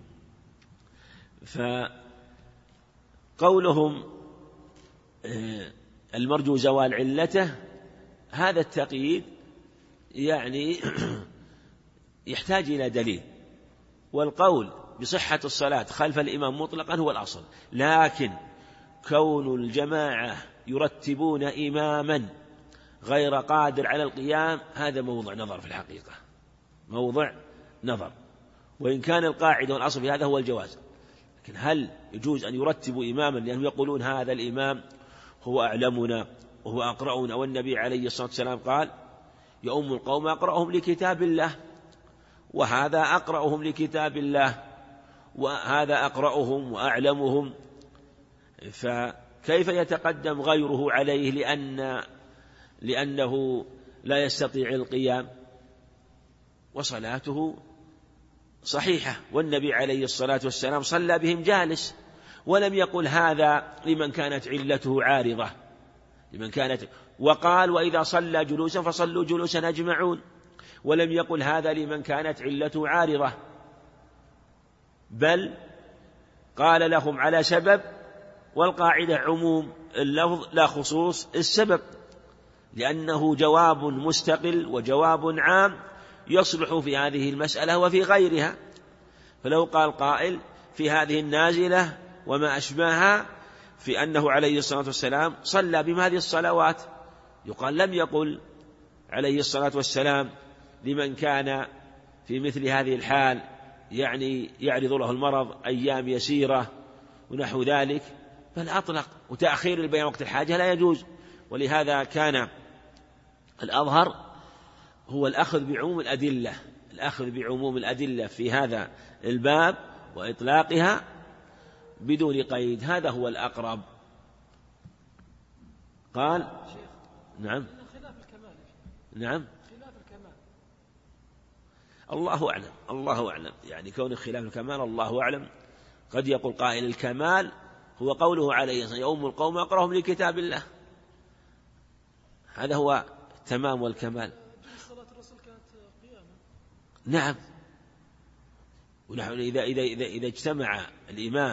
فقولهم المرجو زوال علته، هذا التقييد يعني يحتاج إلى دليل، والقول بصحة الصلاة خلف الإمام مطلقا هو الأصل، لكن كون الجماعة يرتبون إماما غير قادر على القيام هذا موضع نظر في الحقيقة، موضع نظر. وإن كان القاعدة والأصل في هذا هو الجواز، لكن هل يجوز أن يرتبوا إماما لأنهم يقولون هذا الإمام هو أعلمنا وهو أقرأنا، والنبي عليه الصلاة والسلام قال: يؤم القوم أقرأهم لكتاب الله، وهذا أقرأهم لكتاب الله، وهذا أقرأهم وأعلمهم، فكيف يتقدم غيره عليه لأنه لا يستطيع القيام؟ وصلاته صحيحة، والنبي عليه الصلاة والسلام صلى بهم جالس، ولم يقل هذا لمن كانت علته عارضة، وقال: وإذا صلى جلوسا فصلوا جلوسا أجمعون، ولم يقل هذا لمن كانت علته عارضة، بل قال لهم على سبب، والقاعدة عموم اللفظ لا خصوص السبب، لأنه جواب مستقل وجواب عام يصلح في هذه المسألة وفي غيرها. فلو قال قائل في هذه النازلة وما أشبهها في أنه عليه الصلاة والسلام صلى بما هذه الصلوات، يقال لم يقل عليه الصلاة والسلام لمن كان في مثل هذه الحال، يعني يعرض له المرض أيام يسيرة ونحو ذلك، بل أطلق، وتأخير البيان وقت الحاجة لا يجوز. ولهذا كان الأظهر هو الأخذ بعموم الأدلة في هذا الباب وإطلاقها بدون قيد، هذا هو الأقرب. قال: نعم، خلاف الكمال. نعم، خلاف الكمال. الله أعلم، يعني كون خلاف الكمال الله أعلم. قد يقول قائل الكمال هو قوله عليه الصلاة والسلام: يؤم القوم أقرأهم لكتاب الله، هذا هو تمام والكمال. صلاة الرسول كانت قياما. نعم، ونحن إذا اجتمع الإمام،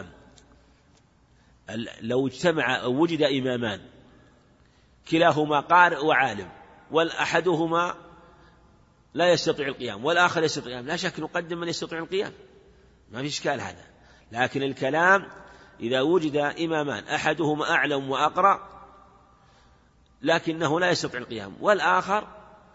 لو اجتمع أو وجد إمامان كلاهما قارئ وعالم، والأحدهما لا يستطيع القيام والآخر يستطيع القيام، لا شك نقدم من يستطيع القيام، ما في إشكال هذا. لكن الكلام إذا وجد إمامان أحدهما أعلم وأقرأ لكنه لا يستطيع القيام، والآخر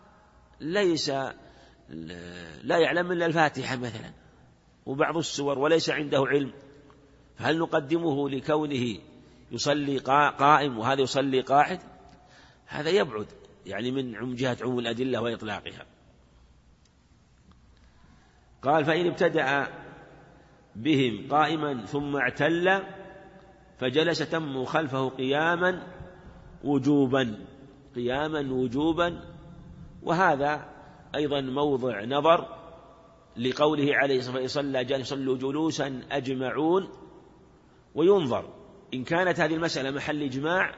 لا يعلم إلا الفاتحة مثلا وبعض السور وليس عنده علم، فهل نقدمه لكونه يصلي قائم وهذا يصلي قاعد؟ هذا يبعد يعني من جهة عموم الأدلة وإطلاقها. قال: فإن ابتدأ بهم قائما ثم اعتل فجلس تموا خلفه قياما وجوبا، وهذا أيضا موضع نظر لقوله عليه الصلاة والسلام: صلى جالسا صلوا جلوسا أجمعون، وينظر إن كانت هذه المسألة محل إجماع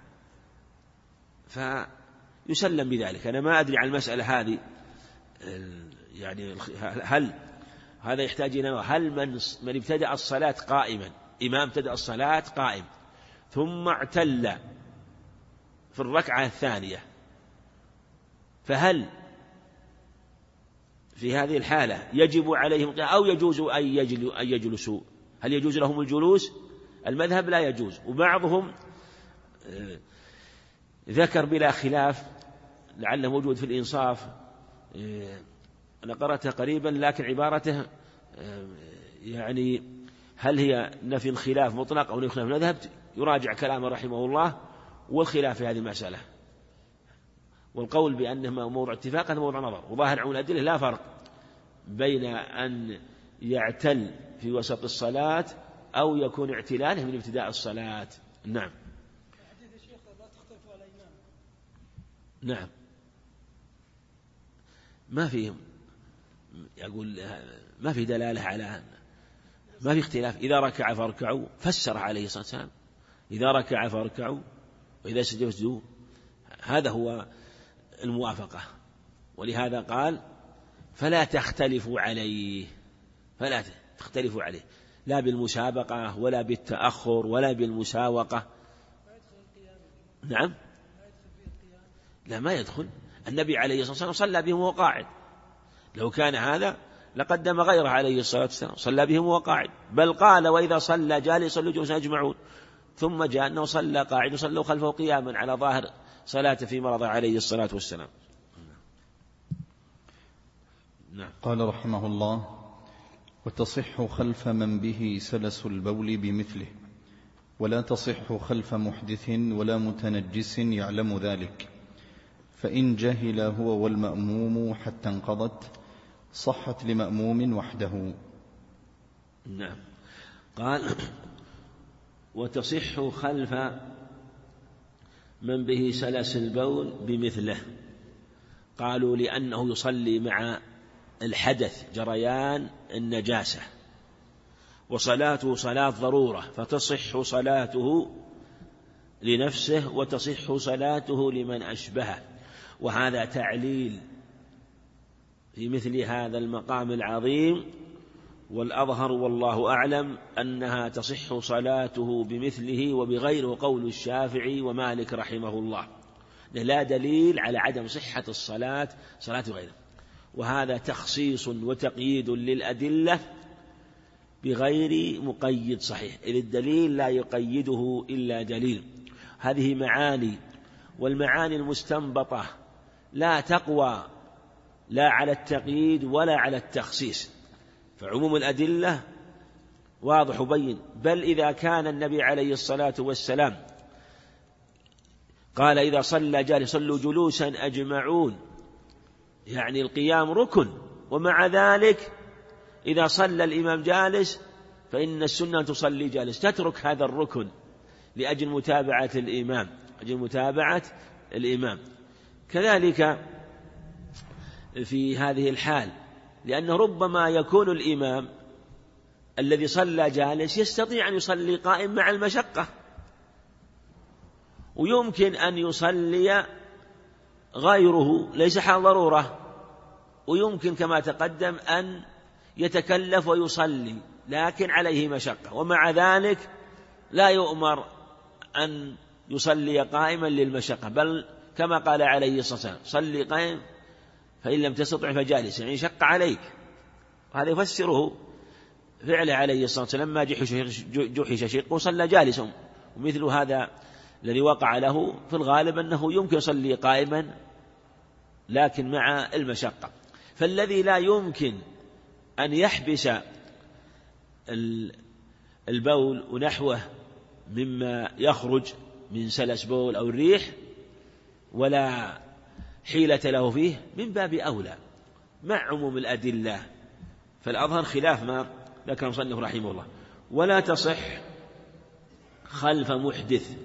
فيسلم بذلك. أنا ما أدري عن المسألة هذه، يعني هل هذا يحتاج إلى هل من ابتدأ الصلاة قائما، إمام ابتدأ الصلاة قائم ثم اعتل في الركعة الثانية، فهل في هذه الحالة يجب عليهم أو يجوز أن يجلسوا؟ هل يجوز لهم الجلوس؟ المذهب لا يجوز، وبعضهم ذكر بلا خلاف لعله موجود في الإنصاف، أنا قرأتها قريبا لكن عبارته يعني هل هي نفي الخلاف مطلق أو نفي الخلاف المذهب، يراجع كلامه رحمه الله والخلاف في هذه المسألة، والقول بأنهما موضع اتفاق هذا موضع نظر، وظاهر عون الأدلة لا فرق بين أن يعتل في وسط الصلاة أو يكون اعتلاله من ابتداء الصلاة. نعم. حديث الشيخ لا تختلفوا على إمام. نعم، ما فيهم يقول ما في دلالة على ما في اختلاف. إذا ركع فاركعوا، فسر عليه الصلاة والسلام إذا ركع فاركعوا وإذا سجد فاسجدوا، هذا هو الموافقة، ولهذا قال فلا تختلفوا عليه، فلا تختلفوا عليه لا بالمسابقة ولا بالتأخر ولا بالمساوقة. نعم، لا ما يدخل. النبي عليه الصلاة والسلام صلى بهم وهو قاعد، لو كان هذا لقدم غيره عليه الصلاة والسلام، صلى بهم وهو قاعد، بل قال وإذا صلى جالس صلوا جلوسا أجمعون، ثم جاء أنه صلى قاعد وصلوا خلفه قياما على ظاهر صلاته في مرض عليه الصلاة والسلام. نعم. قال رحمه الله: وتصح خلف من به سلس البول بمثله، ولا تصح خلف محدث ولا متنجس يعلم ذلك، فإن جهل هو والمأموم حتى انقضت صحت لمأموم وحده. نعم. قال وتصح خلف من به سلس البول بمثله، قالوا لأنه يصلي مع الحدث جريان النجاسة، وصلاته صلاة ضرورة، فتصح صلاته لنفسه وتصح صلاته لمن أشبهه، وهذا تعليل في مثل هذا المقام العظيم، والأظهر والله أعلم أنها تصح صلاته بمثله وبغيره قول الشافعي ومالك رحمه الله، لا دليل على عدم صحة الصلاة صلاة غيره، وهذا تخصيص وتقييد للأدلة بغير مقيد صحيح، إذ الدليل لا يقيده إلا دليل. هذه معاني، والمعاني المستنبطة لا تقوى لا على التقييد ولا على التخصيص، فعموم الأدلة واضح وبين. بل إذا كان النبي عليه الصلاة والسلام قال إذا صلى جالس صلوا جلوسا أجمعون، يعني القيام ركن، ومع ذلك إذا صلى الإمام جالس فإن السنة تصلي جالس، تترك هذا الركن لأجل متابعة الإمام، أجل متابعة الإمام. كذلك في هذه الحال، لأنه ربما يكون الإمام الذي صلى جالس يستطيع أن يصلي قائم مع المشقة، ويمكن أن يصلي غيره ليس حال ضرورة، ويمكن كما تقدم أن يتكلف ويصلي لكن عليه مشقة، ومع ذلك لا يؤمر أن يصلي قائما للمشقة، بل كما قال عليه الصلاة والسلام صلي قائم فإن لم تستطع فجالس، يعني شق عليك. وهذا يفسره فعله عليه الصلاة والسلام لما جحش شقه صلى جالسا، ومثل هذا الذي وقع له في الغالب أنه يمكن يصلي قائما لكن مع المشقة. فالذي لا يمكن أن يحبس البول ونحوه مما يخرج من سلس بول أو الريح ولا حيلة له فيه من باب أولى مع عموم الأدلة، فالأظهر خلاف ما ذكر المصنف رحمه الله. ولا تصح خلف محدث.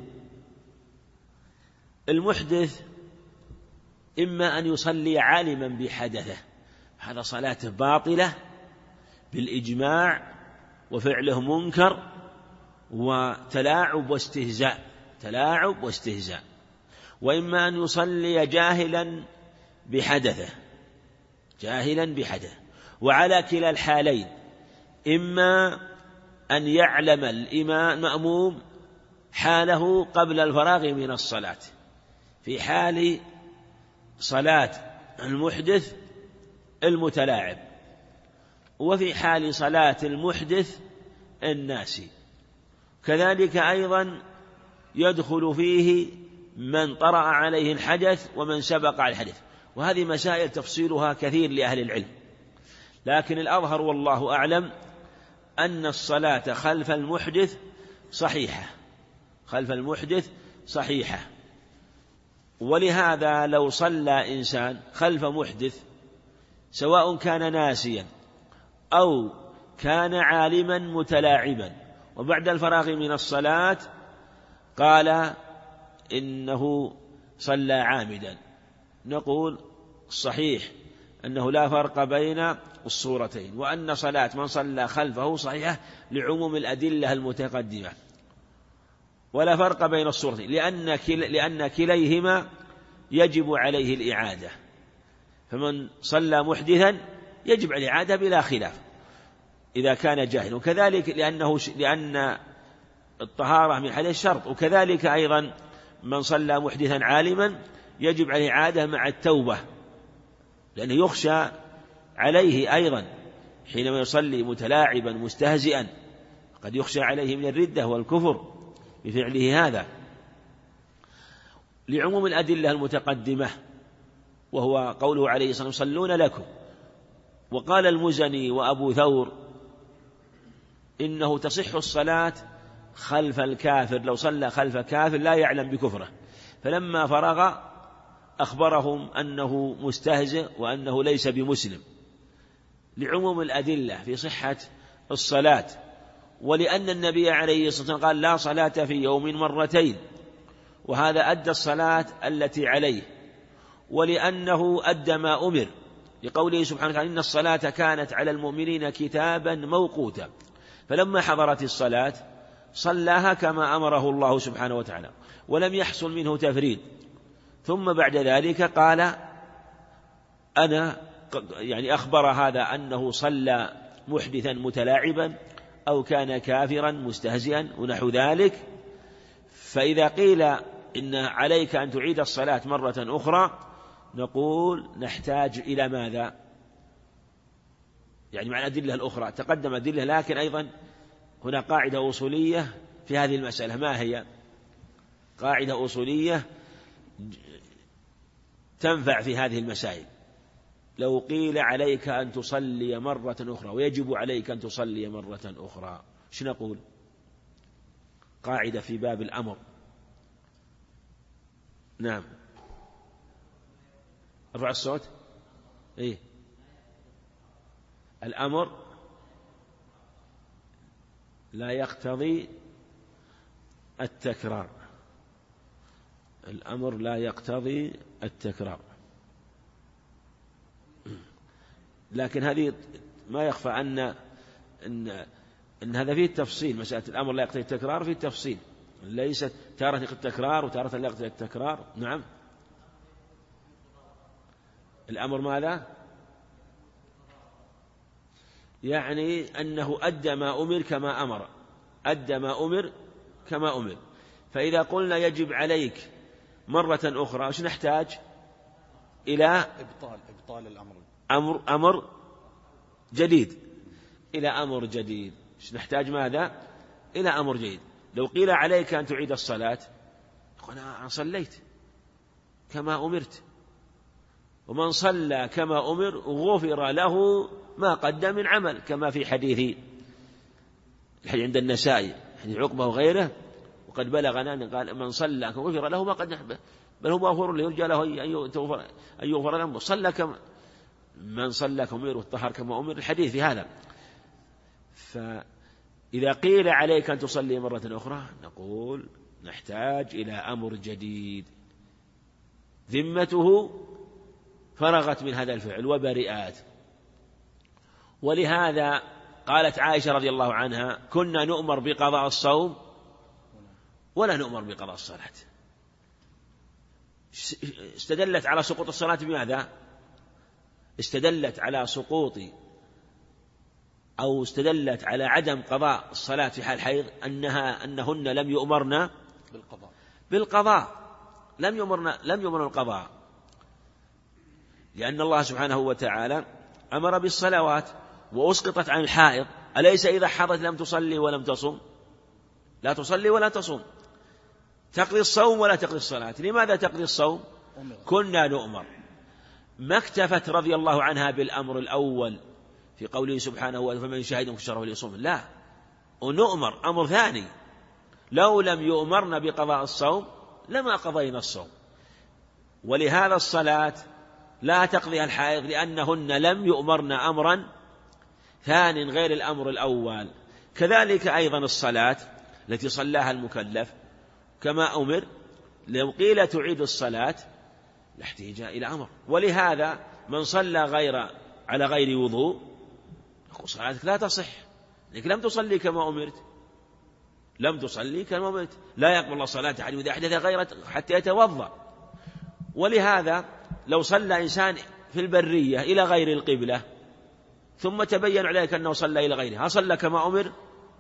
المحدث إما أن يصلي عالما بحدثه، هذا صلاته باطلة بالإجماع وفعله منكر وتلاعب واستهزاء، تلاعب واستهزاء. وإما أن يصلي جاهلا بحدثه، جاهلا بحدثه. وعلى كلا الحالين إما أن يعلم المأموم حاله قبل الفراغ من الصلاة في حال صلاة المحدث المتلاعب، وفي حال صلاة المحدث الناسي. كذلك أيضا يدخل فيه من طرأ عليه الحدث ومن سبق على الحدث. وهذه مسائل تفصيلها كثير لأهل العلم، لكن الأظهر والله أعلم أن الصلاة خلف المحدث صحيحة، خلف المحدث صحيحة. ولهذا لو صلى إنسان خلف محدث سواء كان ناسيا أو كان عالما متلاعبا وبعد الفراغ من الصلاة قال إنه صلى عامدا، نقول الصحيح أنه لا فرق بين الصورتين، وأن صلاة من صلى خلفه صحيحة لعموم الأدلة المتقدمة، ولا فرق بين الصورتين لأن كليهما يجب عليه الإعادة. فمن صلى محدثا يجب عليه الإعادة بلا خلاف إذا كان جاهلا، وكذلك لأن الطهارة من حدث شرط. وكذلك أيضا من صلى محدثا عالما يجب عليه إعادة مع التوبة، لأنه يخشى عليه أيضا حينما يصلي متلاعبا مستهزئا، قد يخشى عليه من الردة والكفر بفعله هذا لعموم الأدلة المتقدمة، وهو قوله عليه الصلاة والسلام يصلون لكم. وقال المزني وأبو ثور إنه تصح الصلاة خلف الكافر لو صلى خلف كافر لا يعلم بكفره، فلما فرغ أخبرهم أنه مستهزئ وأنه ليس بمسلم، لعموم الأدلة في صحة الصلاة. ولأن النبي عليه الصلاة والسلام قال لا صلاة في يوم مرتين، وهذا أدى الصلاة التي عليه، ولأنه أدى ما أمر لقوله سبحانه وتعالى إن الصلاة كانت على المؤمنين كتابا موقوتا، فلما حضرت الصلاة صلاها كما أمره الله سبحانه وتعالى ولم يحصل منه تفريط. ثم بعد ذلك قال أخبر هذا أنه صلى محدثا متلاعبا أو كان كافرا مستهزئا ونحو ذلك. فإذا قيل إن عليك أن تعيد الصلاة مرة أخرى نقول نحتاج إلى ماذا؟ مع الأدلة الأخرى تقدم أدلة، لكن أيضا هنا قاعدة أصولية في هذه المسألة. ما هي؟ قاعدة أصولية تنفع في هذه المسائل. لو قيل عليك أن تصلي مرة أخرى ويجب عليك أن تصلي مرة أخرى، شو نقول؟ قاعدة في باب الأمر. نعم، ارفع الصوت. الأمر لا يقتضي التكرار، الأمر لا يقتضي التكرار. لكن هذه ما يخفى أن هذا فيه التفصيل. مسألة الأمر لا يقتضي التكرار فيه التفصيل، ليست تارة يقتضي التكرار وتارة لا يقتضي التكرار. نعم، الأمر ماذا؟ أنه أدى ما أمر كما أمر، أدى ما أمر كما أمر. فإذا قلنا يجب عليك مرة أخرى وش نحتاج؟ إلى إبطال الأمر، أمر جديد، إلى أمر جديد. نحتاج ماذا؟ إلى أمر جديد. لو قيل عليك أن تعيد الصلاة أنا صليت كما أمرت، ومن صلى كما أمر غفر له ما قدم من عمل، كما في حديث عند النسائي حديث عقبة وغيره، وقد بلغنا أن قال من صلى غفر له ما قدم، بل هو مغفور له يرجى له أن يغفر له صلى كما من صلى كما أمر والطهر كما أمر، الحديث في هذا. فإذا قيل عليك أن تصلي مرة أخرى نقول نحتاج إلى أمر جديد، ذمته فرغت من هذا الفعل وبرئات. ولهذا قالت عائشة رضي الله عنها: كنا نؤمر بقضاء الصوم ولا نؤمر بقضاء الصلاة. استدلت على سقوط الصلاة بماذا؟ استدلت على سقوط أو استدلت على عدم قضاء الصلاة في حال حيض أنهن لم يؤمرن بالقضاء، لم يؤمرن القضاء، لأن الله سبحانه وتعالى أمر بالصلوات وأسقطت عن الحائض. أليس إذا حضت لم تصلي ولم تصم؟ لا تصلي ولا تصم، تقضي الصوم ولا تقضي الصلاة. لماذا تقضي الصوم؟ كنا نؤمر. ما اكتفت رضي الله عنها بالأمر الأول في قوله سبحانه وتعالى: فمن شهد منكم الشهر فليصوم. لا، ونؤمر أمر ثاني، لو لم يؤمرن بقضاء الصوم لما قضينا الصوم. ولهذا الصلاة لا تقضيها الحائض لأنهن لم يؤمرن أمرا ثاني غير الأمر الأول. كذلك أيضا الصلاة التي صلاها المكلف كما أمر، لو قيل تعيد الصلاة لاحتاج إلى أمر. ولهذا من صلى على غير وضوء يقول صلاتك لا تصح، لأنك لم تصلي كما أمرت، لم تصلي كما أمرت. لا يقبل الله صلاة أحد إذا أحدث غيره حتى يتوضأ. ولهذا لو صلى إنسان في البرية إلى غير القبلة ثم تبين عليك أنه صلى إلى غيرها، هل صلى كما أمر؟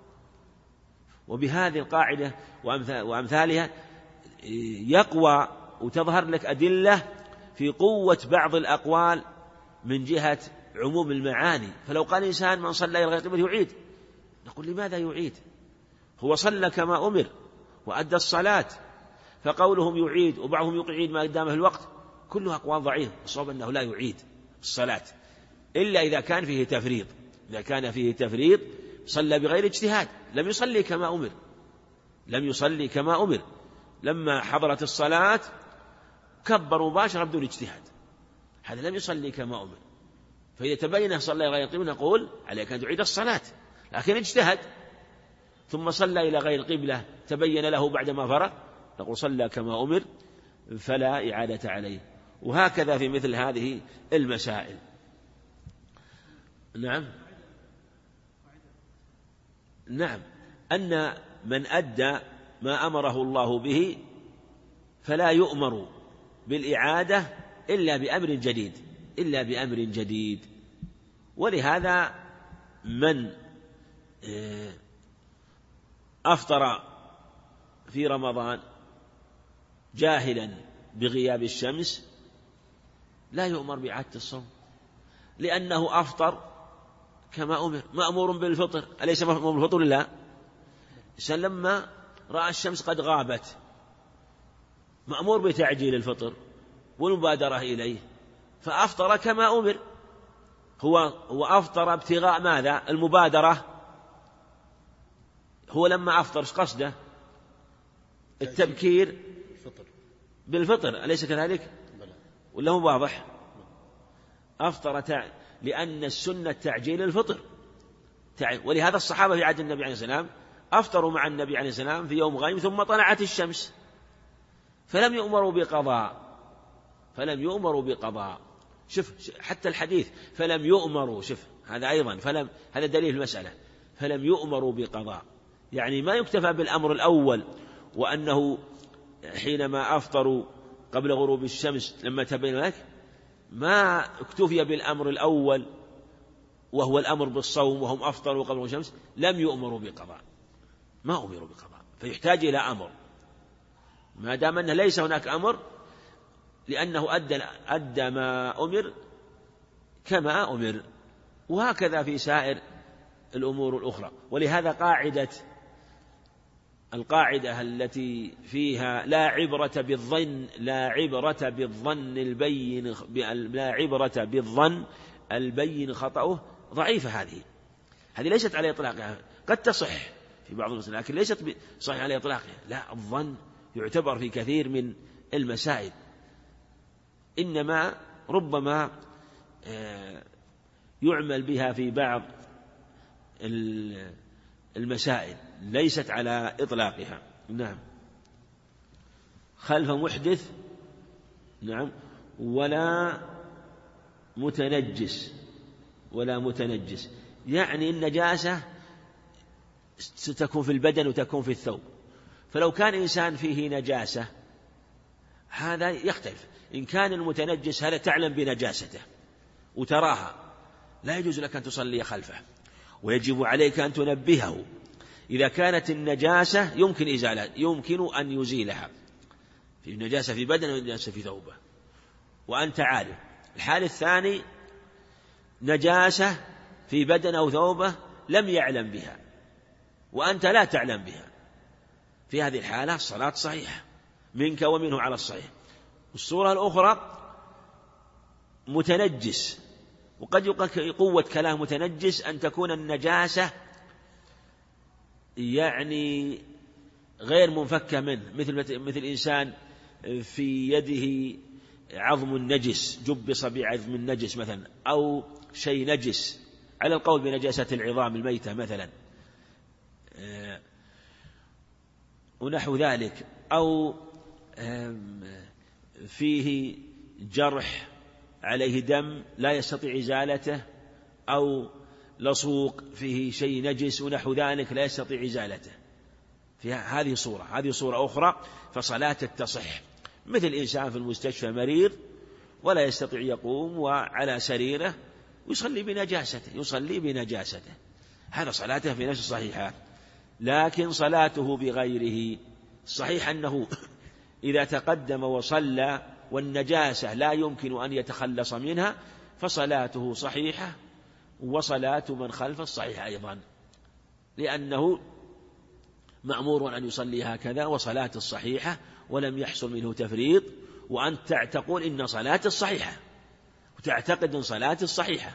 وبهذه القاعدة وأمثالها يقوى وتظهر لك أدلة في قوة بعض الأقوال من جهة عموم المعاني. فلو قال إنسان من صلى إلى غير القبلة يعيد، نقول لماذا يعيد؟ هو صلى كما أمر وأدى الصلاة. فقولهم يعيد وبعضهم يعيد ما قدامه في الوقت كلها أقوال ضعيفة. الصواب أنه لا يعيد الصلاة إلا إذا كان فيه تفريط. إذا كان فيه تفريط صلى بغير اجتهاد، لم يصلي كما أمر، لم يصلي كما أمر. لما حضرت الصلاة كبر مباشرة بدون اجتهاد، هذا لم يصلي كما أمر. فإذا تبين صلى غير القبلة نقول عليك أن تعيد الصلاة، لكن اجتهد ثم صلى إلى غير القبلة تبين له بعدما فرغ نقول صلى كما أمر فلا إعادة عليه. وهكذا في مثل هذه المسائل. نعم، أن من أدى ما أمره الله به فلا يؤمر بالإعادة إلا بأمر جديد. ولهذا من أفطر في رمضان جاهلا بغياب الشمس لا يؤمر بإعادة الصوم، لأنه أفطر كما أمر، مأمور بالفطر. أليس مأمور بالفطر؟ لا. لما رأى الشمس قد غابت مأمور بتعجيل الفطر والمبادرة إليه، فأفطر كما أمر. هو أفطر ابتغاء ماذا؟ المبادرة. هو لما أفطر قصده التبكير بالفطر، أليس كذلك؟ ولا هو واضح؟ أفطر لأن السنة تعجيل الفطر. ولهذا الصحابة في عهد النبي عليه السلام أفطروا مع النبي عليه السلام في يوم غيم ثم طلعت الشمس فلم يؤمروا بقضاء. شوف حتى الحديث فلم يؤمروا، شوف هذا أيضا هذا دليل المسألة، فلم يؤمروا بقضاء، يعني ما يكتفى بالأمر الأول وأنه حينما أفطروا قبل غروب الشمس لما تبين لك ما اكتفي بالأمر الأول وهو الأمر بالصوم وهم أفطروا قبل غروب الشمس، لم يؤمروا بقضاء، ما أمروا بقضاء، فيحتاج إلى أمر. ما دام أنه ليس هناك أمر لأنه أدى ما أمر كما أمر. وهكذا في سائر الأمور الأخرى. ولهذا القاعدة التي فيها لا عبرة بالظن البين خطأه ضعيفة. هذه ليست على إطلاقها، قد تصح في بعض المسائل لكن ليست صحيحة على إطلاقها. لا، الظن يعتبر في كثير من المسائل، إنما ربما يعمل بها في بعض المسائل ليست على إطلاقها. نعم. خلف محدث، نعم، ولا متنجس. يعني النجاسة ستكون في البدن وتكون في الثوب. فلو كان إنسان فيه نجاسة هذا يختلف. إن كان المتنجس هذا تعلم بنجاسته وتراها لا يجوز لك أن تصلي خلفه، ويجب عليك أن تنبهه. إذا كانت النجاسة يمكن أن يزيلها، في نجاسة في بدنه ونجاسة في ثوبه وأنت عالم. الحال الثاني نجاسة في بدنه أو ثوبه لم يعلم بها وأنت لا تعلم بها، في هذه الحالة الصلاة صحيحة منك ومنه على الصحيح. الصورة الأخرى متنجس، وقد يقال قوة كلام متنجس أن تكون النجاسة يعني غير منفكة منه، مثل إنسان في يده عظم نجس جبص بعظم النجس مثلا، أو شيء نجس على القول بنجاسة العظام الميتة مثلا ونحو ذلك، أو فيه جرح عليه دم لا يستطيع إزالته، أو لصوق فيه شيء نجس ونحو ذلك لا يستطيع إزالته. في هذه صورة أخرى فصلاته تصح. مثل إنسان في المستشفى مريض ولا يستطيع يقوم وعلى سريره يصلي بنجاسته، هذا صلاته في نفس الصحيحة. لكن صلاته بغيره صحيح أنه إذا تقدم وصلى والنجاسة لا يمكن أن يتخلص منها فصلاته صحيحة، وصلاة من خلف الصحيحة أيضا، لأنه مأمور أن يصلي هكذا وصلاة الصحيحة ولم يحصل منه تفريط. وأنت تقول إن صلاة الصحيحة وتعتقد أن صلاة الصحيحة،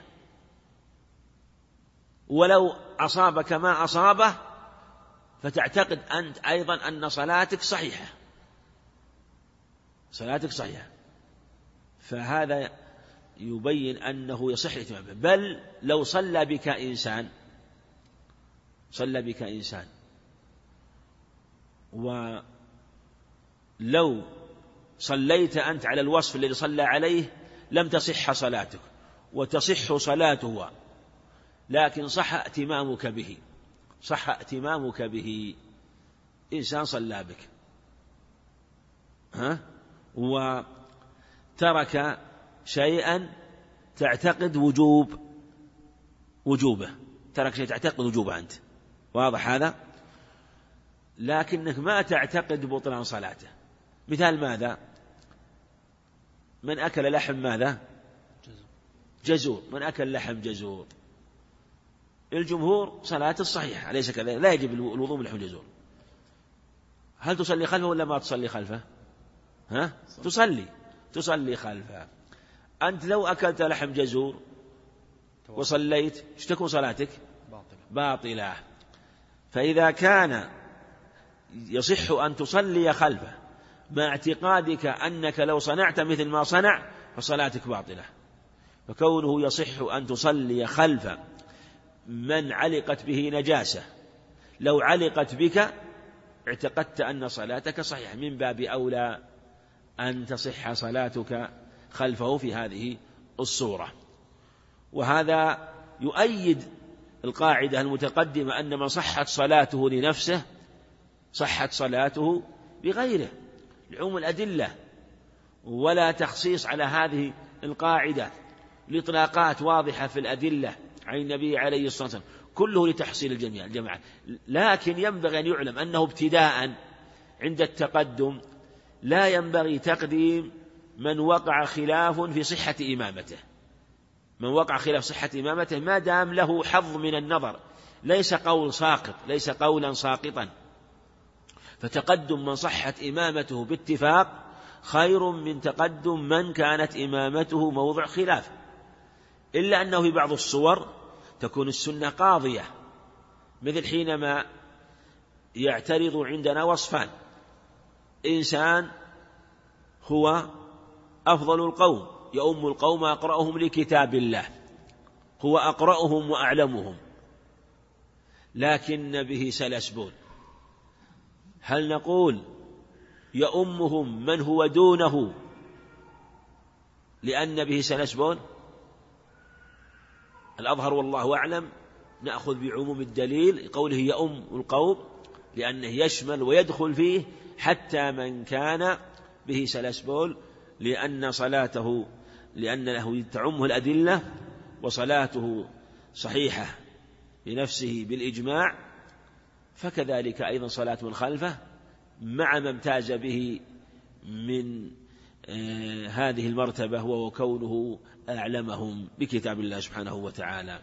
ولو أصابك ما أصابه فتعتقد أنت أيضا أن صلاتك صحيحة. فهذا يبين أنه يصح الاتمام. بل لو صلى بك إنسان ولو صليت أنت على الوصف الذي صلى عليه لم تصح صلاتك، وتصح صلاته، لكن صح ائتمامك به. إنسان صلى بك وترك شيئا تعتقد وجوبه، أنت واضح هذا، لكنك ما تعتقد بطلان صلاته. مثال ماذا؟ من أكل لحم ماذا؟ جزور. من أكل لحم جزور الجمهور صلاة الصحيحة أليس كذلك؟ لا يجب الوضوء من لحم الجزور. هل تصلي خلفه ولا ما تصلي خلفه؟ تصلي خلفه. أنت لو أكلت لحم جزور وصليت ايش تكون صلاتك؟ باطلة. فإذا كان يصح أن تصلي خلفه مع اعتقادك أنك لو صنعت مثل ما صنع فصلاتك باطلة، فكونه يصح أن تصلي خلف من علقت به نجاسة لو علقت بك اعتقدت أن صلاتك صحيحة، من باب أولى أن تصح صلاتك خلفه في هذه الصورة. وهذا يؤيد القاعدة المتقدمة أن من صحت صلاته لنفسه صحت صلاته بغيره، لعموم الأدلة، ولا تخصيص على هذه القاعدة. الإطلاقات واضحة في الأدلة عن النبي عليه الصلاة والسلام، كله لتحصيل الجماعة. لكن ينبغي أن يعلم أنه ابتداء عند التقدم لا ينبغي تقديم من وقع خلاف في صحة إمامته. من وقع خلاف صحة إمامته ما دام له حظ من النظر، ليس قول ساقط، ليس قولا ساقطا. فتقدم من صحت إمامته باتفاق خير من تقدم من كانت إمامته موضع خلاف، إلا أنه في بعض الصور تكون السنة قاضية، مثل حينما يعترض عندنا وصفان: إنسان هو أفضل القوم يؤم القوم أقرأهم لكتاب الله، هو أقرأهم وأعلمهم، لكن به سلس بول. هل نقول يؤمهم من هو دونه لأن به سلس بول؟ الأظهر والله أعلم نأخذ بعموم الدليل قوله يؤم القوم، لأنه يشمل ويدخل فيه حتى من كان به سلس بول، لأنه تعمه الأدلة وصلاته صحيحة بنفسه بالإجماع، فكذلك أيضا صلاة من خلفه مع ما امتاز به من هذه المرتبة وهو كونه أعلمهم بكتاب الله سبحانه وتعالى.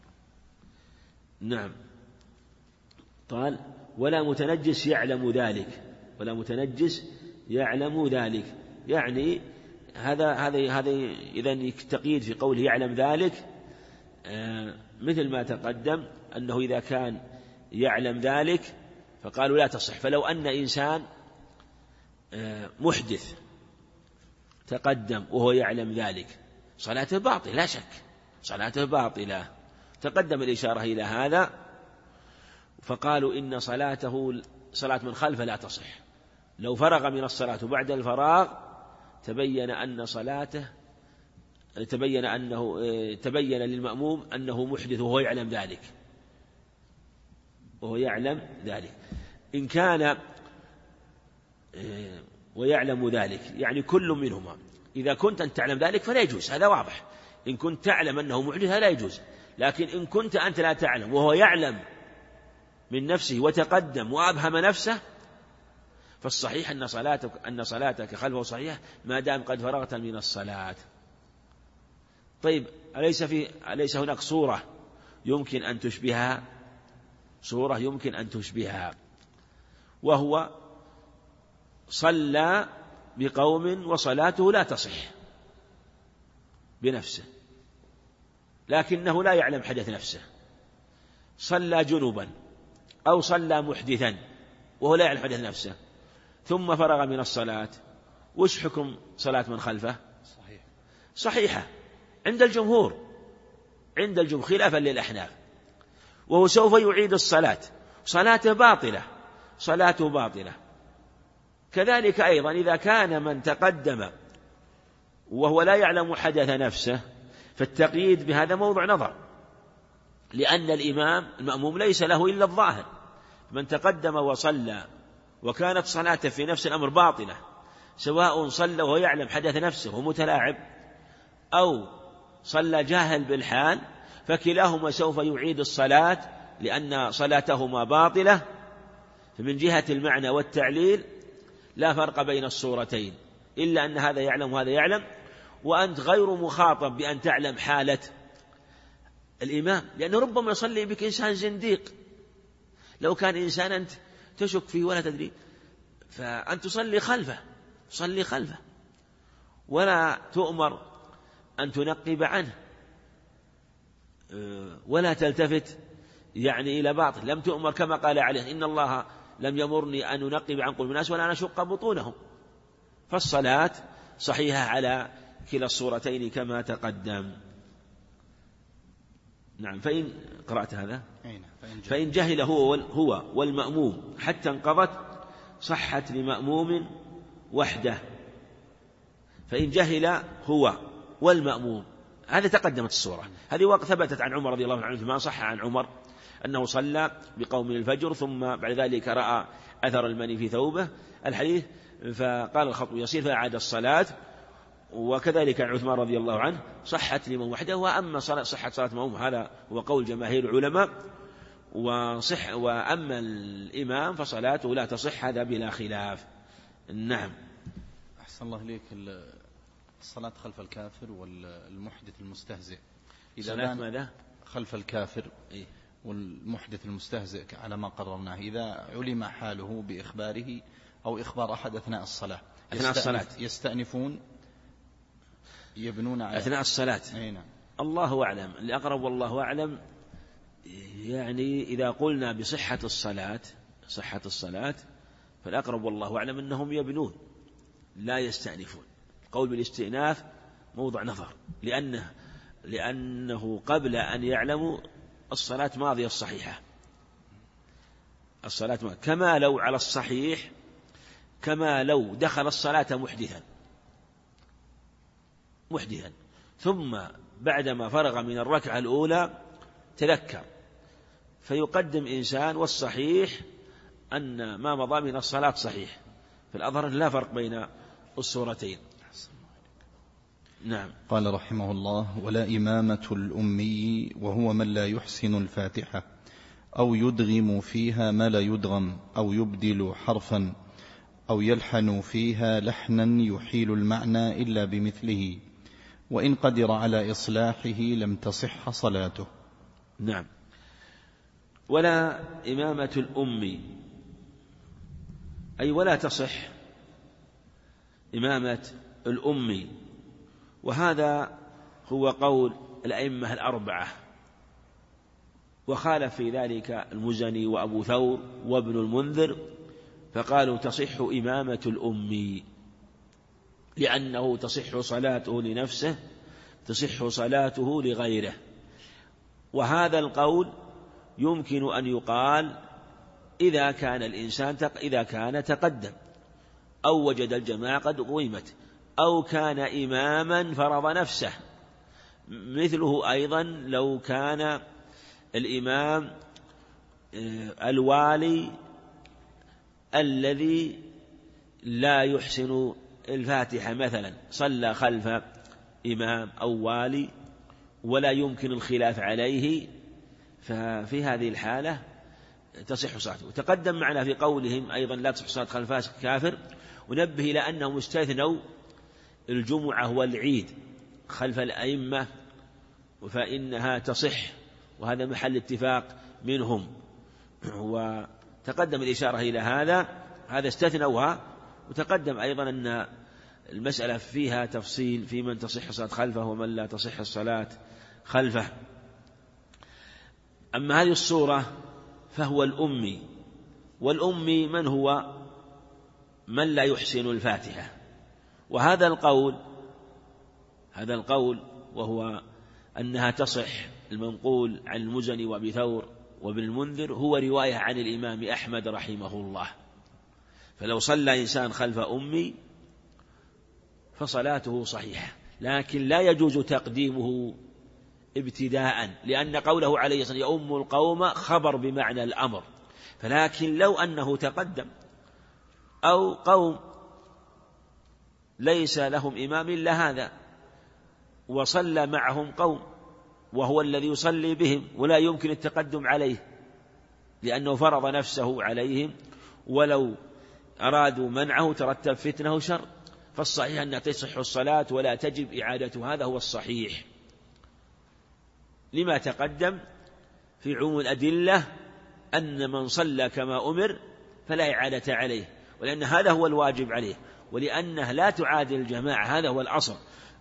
نعم. قال ولا متنجس يعلم ذلك، ولا متنجس يعلم ذلك، يعني هذا إذن تقييد في قوله يعلم ذلك، مثل ما تقدم أنه إذا كان يعلم ذلك فقالوا لا تصح. فلو أن إنسان محدث تقدم وهو يعلم ذلك صلاته باطلة لا شك، صلاته باطلة، تقدم الإشارة إلى هذا، فقالوا إن صلاته صلاة من خلفه لا تصح. لو فرغ من الصلاة وبعد الفراغ تبين للمأموم أنه محدث وهو يعلم ذلك، إن كان ويعلم ذلك يعني كل منهما. إذا كنت أنت تعلم ذلك فلا يجوز، هذا واضح. إن كنت تعلم أنه محدث لا يجوز، لكن إن كنت أنت لا تعلم وهو يعلم من نفسه وتقدم وأبهم نفسه، فالصحيح أن صلاتك خلفه صحيحة ما دام قد فرغت من الصلاة. طيب أليس هناك صورة يمكن أن تشبهها، وهو صلى بقوم وصلاته لا تصح بنفسه، لكنه لا يعلم حدث نفسه، صلى جنوبا أو صلى محدثا وهو لا يعلم حدث نفسه ثم فرغ من الصلاة، وش حكم صلاة من خلفه؟ صحيحة عند الجمهور خلافا للأحناف، وهو سوف يعيد الصلاة، صلاته باطلة. كذلك أيضا إذا كان من تقدم وهو لا يعلم حدث نفسه، فالتقييد بهذا موضع نظر، لأن المأموم ليس له إلا الظاهر. من تقدم وصلى وكانت صلاته في نفس الأمر باطلة، سواء صلى وهو يعلم حدث نفسه ومتلاعب أو صلى جاهل بالحال، فكلاهما سوف يعيد الصلاة لأن صلاتهما باطلة. فمن جهة المعنى والتعليل لا فرق بين الصورتين، إلا أن هذا يعلم وهذا يعلم، وأنت غير مخاطب بأن تعلم حالة الإمام، لأنه ربما يصلي بك إنسان زنديق. لو كان إنسان أنت تشك فيه ولا تدري، فأن تصلي خلفه ولا تؤمر أن تنقب عنه ولا تلتفت إلى باطل. لم تؤمر كما قال عليه إن الله لم يمرني أن أنقب عن قلوب الناس ولا أن أشق بطونهم. فالصلاة صحيحة على كلا الصورتين كما تقدم. نعم. فإن قرأت هذا فإن جهل هو والمأموم حتى انقضت صحت لمأموم وحده. فإن جهل هو والمأموم، هذا تقدمت الصورة هذه، ثبتت عن عمر رضي الله عنه، ما صح عن عمر أنه صلى بقوم الفجر ثم بعد ذلك رأى أثر المني في ثوبه الحديث، فقال الخطب يصير فأعاد الصلاة. وكذلك عن عثمان رضي الله عنه صحت لمن وحده. وأما صحة صلاة المأموم هذا هو قول جماهير العلماء، وأما الإمام فصلاته لا تصح، هذا بلا خلاف. نعم. أحسن الله إليك. الصلاة خلف الكافر والمحدث المستهزئ، صلاة ماذا؟ خلف الكافر والمحدث المستهزئ على ما قررناه، إذا علم حاله بإخباره أو إخبار أحد أثناء الصلاة يستأنفون يبنون على أثناء الصلاة. نعم. الله أعلم، الأقرب والله أعلم. إذا قلنا بصحة الصلاة فالأقرب والله أعلم أنهم يبنون لا يستأنفون. قول بالاستئناف موضع نظر، لأنه قبل أن يعلموا الصلاة ماضية الصحيحة، الصلاة ماضية، كما لو على الصحيح كما لو دخل الصلاة محدثا ثم بعدما فرغ من الركعة الأولى تذكر فيقدم إنسان، والصحيح أن ما مضى من الصلاة صحيح، فالأظهر لا فرق بين الصورتين. نعم. قال رحمه الله: ولا إمامة الأمي وهو من لا يحسن الفاتحة أو يدغم فيها ما لا يدغم أو يبدل حرفا أو يلحن فيها لحنا يحيل المعنى إلا بمثله، وإن قدر على إصلاحه لم تصح صلاته. نعم. ولا إمامة الأمي أي ولا تصح إمامة الأمي، وهذا هو قول الأئمة الأربعة، وخالف في ذلك المزني وأبو ثور وابن المنذر، فقالوا تصح إمامة الأمي لأنه تصح صلاته لنفسه، تصح صلاته لغيره. وهذا القول يمكن أن يقال إذا كان الإنسان إذا كان تقدم أو وجد الجماعة قد قيمت أو كان إماما فرض نفسه، مثله أيضا لو كان الإمام الوالي الذي لا يحسن الفاتحة مثلا، صلى خلف إمام أو والي ولا يمكن الخلاف عليه، ففي هذه الحالة تصح صلاته. وتقدم معنا في قولهم أيضا لا تصح صلاة خلف فاسق كافر، ونبه إلى أنهم استثنوا الجمعة والعيد خلف الأئمة فإنها تصح، وهذا محل اتفاق منهم، وتقدم الإشارة إلى هذا استثنوها. وتقدم أيضا أن المسألة فيها تفصيل في من تصح الصلاة خلفه ومن لا تصح الصلاة خلفه. أما هذه الصورة فهو الأمي، والأمي من هو؟ من لا يحسن الفاتحة. وهذا القول وهو أنها تصح المنقول عن المزني وأبي ثور وابن المنذر هو رواية عن الإمام أحمد رحمه الله، فلو صلى إنسان خلف أمي فصلاته صحيحة، لكن لا يجوز تقديمه ابتداء، لأن قوله عليه الصلاة والسلام يؤم القوم خبر بمعنى الأمر، فلكن لو أنه تقدم أو قوم ليس لهم إمام إلا هذا وصلى معهم قوم وهو الذي يصلي بهم ولا يمكن التقدم عليه لأنه فرض نفسه عليهم، ولو أرادوا منعه ترتب فتنة وشر، فالصحيح أنها تصح الصلاة ولا تجب إعادته، هذا هو الصحيح لما تقدم في عموم الأدلة أن من صلى كما أمر فلا إعادة عليه، ولأن هذا هو الواجب عليه، ولأنه لا تعادل الجماعة، هذا هو الأصل.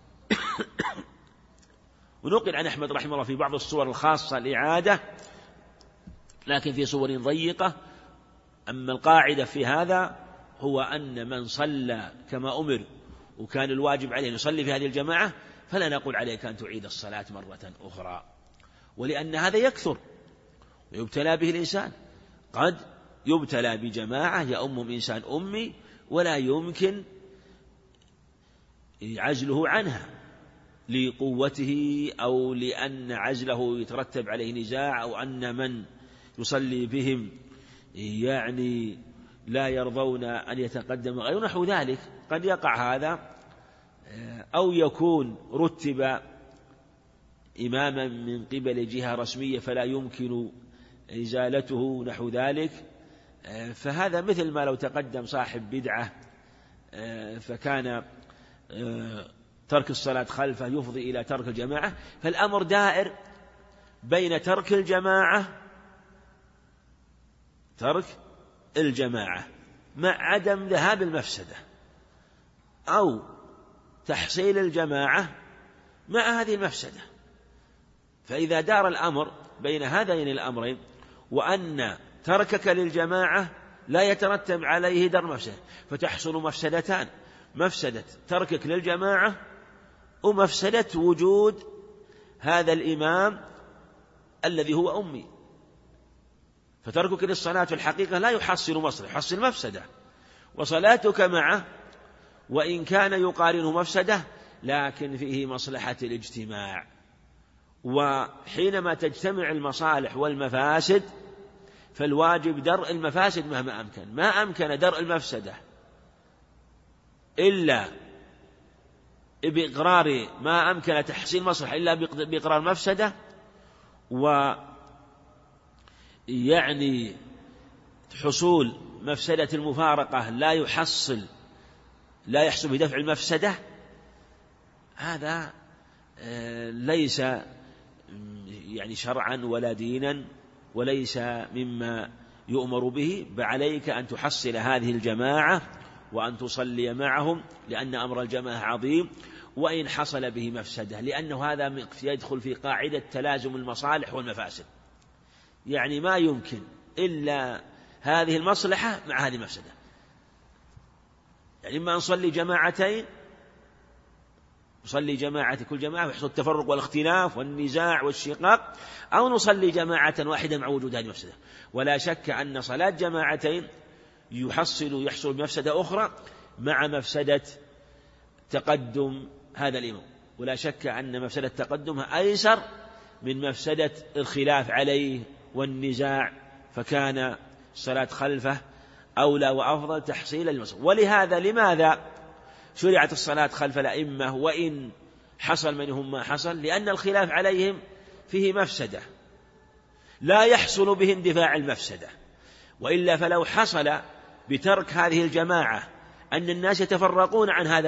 ونقل عن أحمد رحمه الله في بعض الصور الخاصة الإعادة، لكن في صور ضيقة. أما القاعدة في هذا هو أن من صلى كما أمر وكان الواجب عليه أن يصلي في هذه الجماعة فلا نقول عليك أن تعيد الصلاة مرة أخرى، ولأن هذا يكثر ويبتلى به الإنسان، قد يبتلى بجماعة يؤمهم إنسان أمي ولا يمكن عزله عنها لقوته أو لأن عزله يترتب عليه نزاع، أو أن من يصلي بهم يعني لا يرضون أن يتقدم غيره نحو ذلك، قد يقع هذا، أو يكون رتب إماما من قبل جهة رسمية فلا يمكن إزالته نحو ذلك، فهذا مثل ما لو تقدم صاحب بدعة فكان ترك الصلاة خلفه يفضي إلى ترك الجماعة، فالأمر دائر بين ترك الجماعة مع عدم ذهاب المفسدة، أو تحصيل الجماعة مع هذه المفسدة. فإذا دار الأمر بين هذين الأمرين وأن تركك للجماعة لا يترتب عليه در مفسدة، فتحصل مفسدتان: مفسدة تركك للجماعة ومفسدة وجود هذا الإمام الذي هو أمي. فتركك للصلاة في الحقيقة لا يحصل مصلحة، يحصل مفسدة، وصلاتك معه وإن كان يقارنه مفسدة لكن فيه مصلحة الاجتماع، وحينما تجتمع المصالح والمفاسد فالواجب درء المفاسد مهما أمكن. ما أمكن درء المفسدة إلا بإقرار ما أمكن تحصيل مصلحة إلا بإقرار مفسدة، ويعني حصول مفسدة المفارقة لا يحصل بدفع المفسدة، هذا ليس يعني شرعا ولا دينا وليس مما يؤمر به. عليك أن تحصل هذه الجماعة وأن تصلي معهم، لأن أمر الجماعة عظيم، وإن حصل به مفسدة، لأنه هذا يدخل في قاعدة تلازم المصالح والمفاسد، يعني ما يمكن إلا هذه المصلحة مع هذه المفسدة. يعني إما نصلي جماعتين، نصلي جماعة كل جماعة ويحصل التفرق والاختلاف والنزاع والشقاق، أو نصلي جماعة واحدة مع وجود هذه المفسدة. ولا شك أن صلاة جماعتين يحصل بمفسدة أخرى مع مفسدة تقدم هذا الإمام، ولا شك أن مفسدة تقدمها أيسر من مفسدة الخلاف عليه والنزاع، فكان الصلاة خلفه أولى وأفضل تحصيلا للمصلحة. ولهذا لماذا شرعت الصلاة خلف الأئمة وإن حصل منهم ما حصل؟ لأن الخلاف عليهم فيه مفسدة لا يحصل به اندفاع المفسدة، وإلا فلو حصل بترك هذه الجماعة أن الناس يتفرقون عن هذا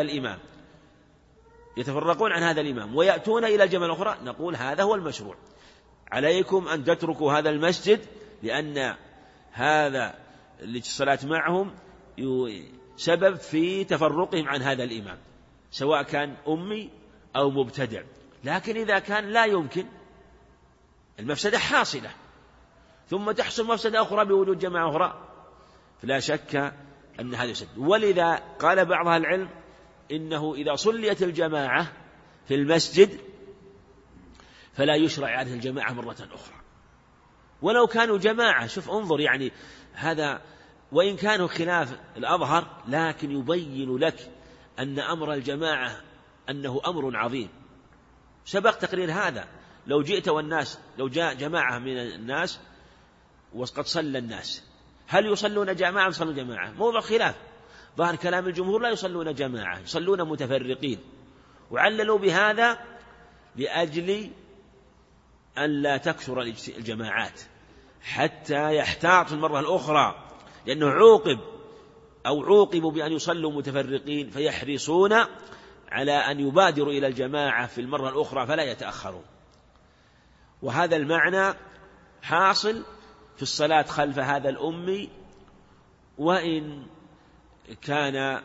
الإمام ويأتون إلى الجماعة الأخرى، نقول هذا هو المشروع، عليكم أن تتركوا هذا المسجد، لأن هذا الصلاة معهم سبب في تفرقهم عن هذا الإمام، سواء كان أمي أو مبتدع. لكن إذا كان لا يمكن، المفسدة حاصلة ثم تحصل مفسدة أخرى بوجود جماعة أخرى، فلا شك أن هذا يسد. ولذا قال بعض أهل العلم إنه إذا صليت الجماعة في المسجد فلا يشرع إعادة الجماعة مرة أخرى ولو كانوا جماعة. شوف انظر، يعني هذا وإن كانوا خلاف الأظهر، لكن يبين لك أن أمر الجماعة أنه أمر عظيم. سبق تقرير هذا، لو جاء جماعة من الناس وقد صلى الناس، هل يصلون جماعة أم يصلون جماعة؟ موضوع خلاف. ظاهر كلام الجمهور لا يصلون جماعة، يصلون متفرقين، وعللوا بهذا لأجل أن لا تكثر الجماعات حتى يحتاط المرة الأخرى، لأنه عوقبوا بأن يصلوا متفرقين، فيحرصون على أن يبادروا إلى الجماعة في المرة الأخرى فلا يتأخرون. وهذا المعنى حاصل في الصلاة خلف هذا الأمي، وإن كان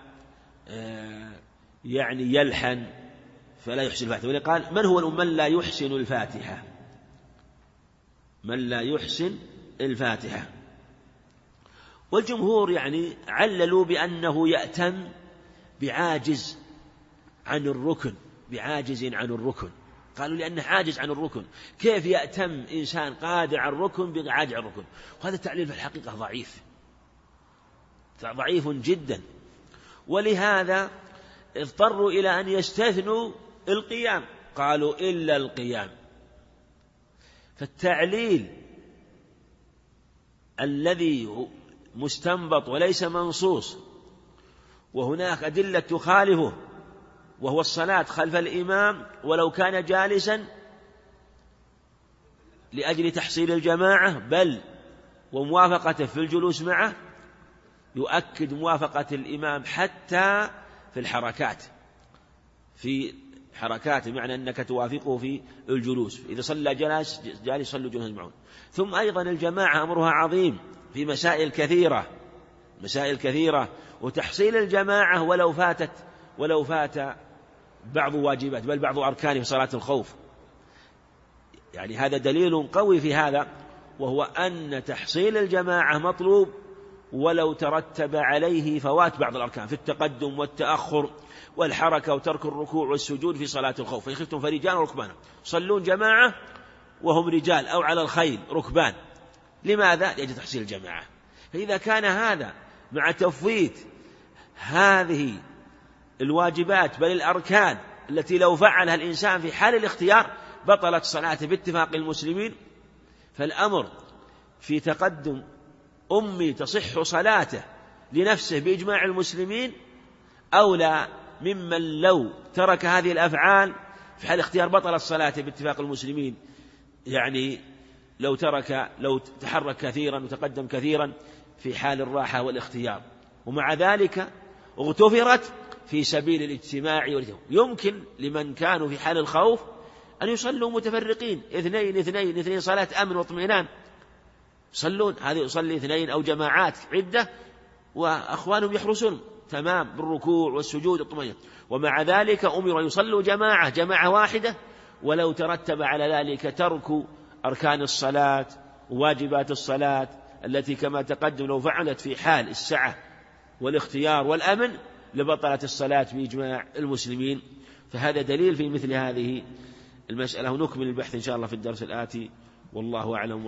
يعني يلحن فلا يحسن الفاتحة. ولقال من هو من لا يحسن الفاتحة؟ من لا يحسن الفاتحة. والجمهور يعني عللوا بأنه يأتم بعاجز عن الركن، قالوا لأنه عاجز عن الركن. كيف يأتم إنسان قادر على الركن بعاجز عن الركن؟ وهذا التعليل في الحقيقة ضعيف جدا. ولهذا اضطروا إلى أن يستثنوا القيام، قالوا إلا القيام. فالتعليل الذي مستنبط وليس منصوص، وهناك أدلة تخالفه، وهو الصلاة خلف الإمام ولو كان جالسا لأجل تحصيل الجماعة، بل وموافقته في الجلوس معه، يؤكد موافقة الإمام حتى في الحركات، بمعنى أنك توافقه في الجلوس، إذا صلى جالس صلوا جلوسا معه. ثم أيضا الجماعة أمرها عظيم في مسائل كثيرة، وتحصيل الجماعة ولو فات بعض واجبات بل بعض أركانه في صلاة الخوف. يعني هذا دليل قوي في هذا، وهو أن تحصيل الجماعة مطلوب ولو ترتب عليه فوات بعض الأركان في التقدم والتأخر والحركة وترك الركوع والسجود في صلاة الخوف. فإن خفتم فرجال وركبانا، صلون جماعة وهم رجال أو على الخيل ركبان. لماذا؟ لأجل تحصيل الجماعة. فإذا كان هذا مع تفويت هذه الواجبات بل الأركان التي لو فعلها الإنسان في حال الاختيار بطلت صلاته باتفاق المسلمين، فالأمر في تقدم أمي تصح صلاته لنفسه بإجماع المسلمين أولى ممن لو ترك هذه الأفعال في حال اختيار بطلت صلاته باتفاق المسلمين، يعني لو تحرك كثيرا وتقدم كثيرا في حال الراحة والاختيار. ومع ذلك اغتفرت في سبيل الاجتماع يمكن لمن كانوا في حال الخوف أن يصلوا متفرقين، اثنين صلاة أمن واطمئنان يصلون، هذه يصلي اثنين أو جماعات عدة وأخوانهم يحرسون تمام بالركوع والسجود والطمأنينة، ومع ذلك أمر يصلوا جماعة واحدة، ولو ترتب على ذلك ترك أركان الصلاة وواجبات الصلاة التي كما تقدم لو فعلت في حال السعة والاختيار والأمن لبطلت الصلاة بإجماع المسلمين. فهذا دليل في مثل هذه المسألة، ونكمل البحث إن شاء الله في الدرس الآتي، والله أعلم.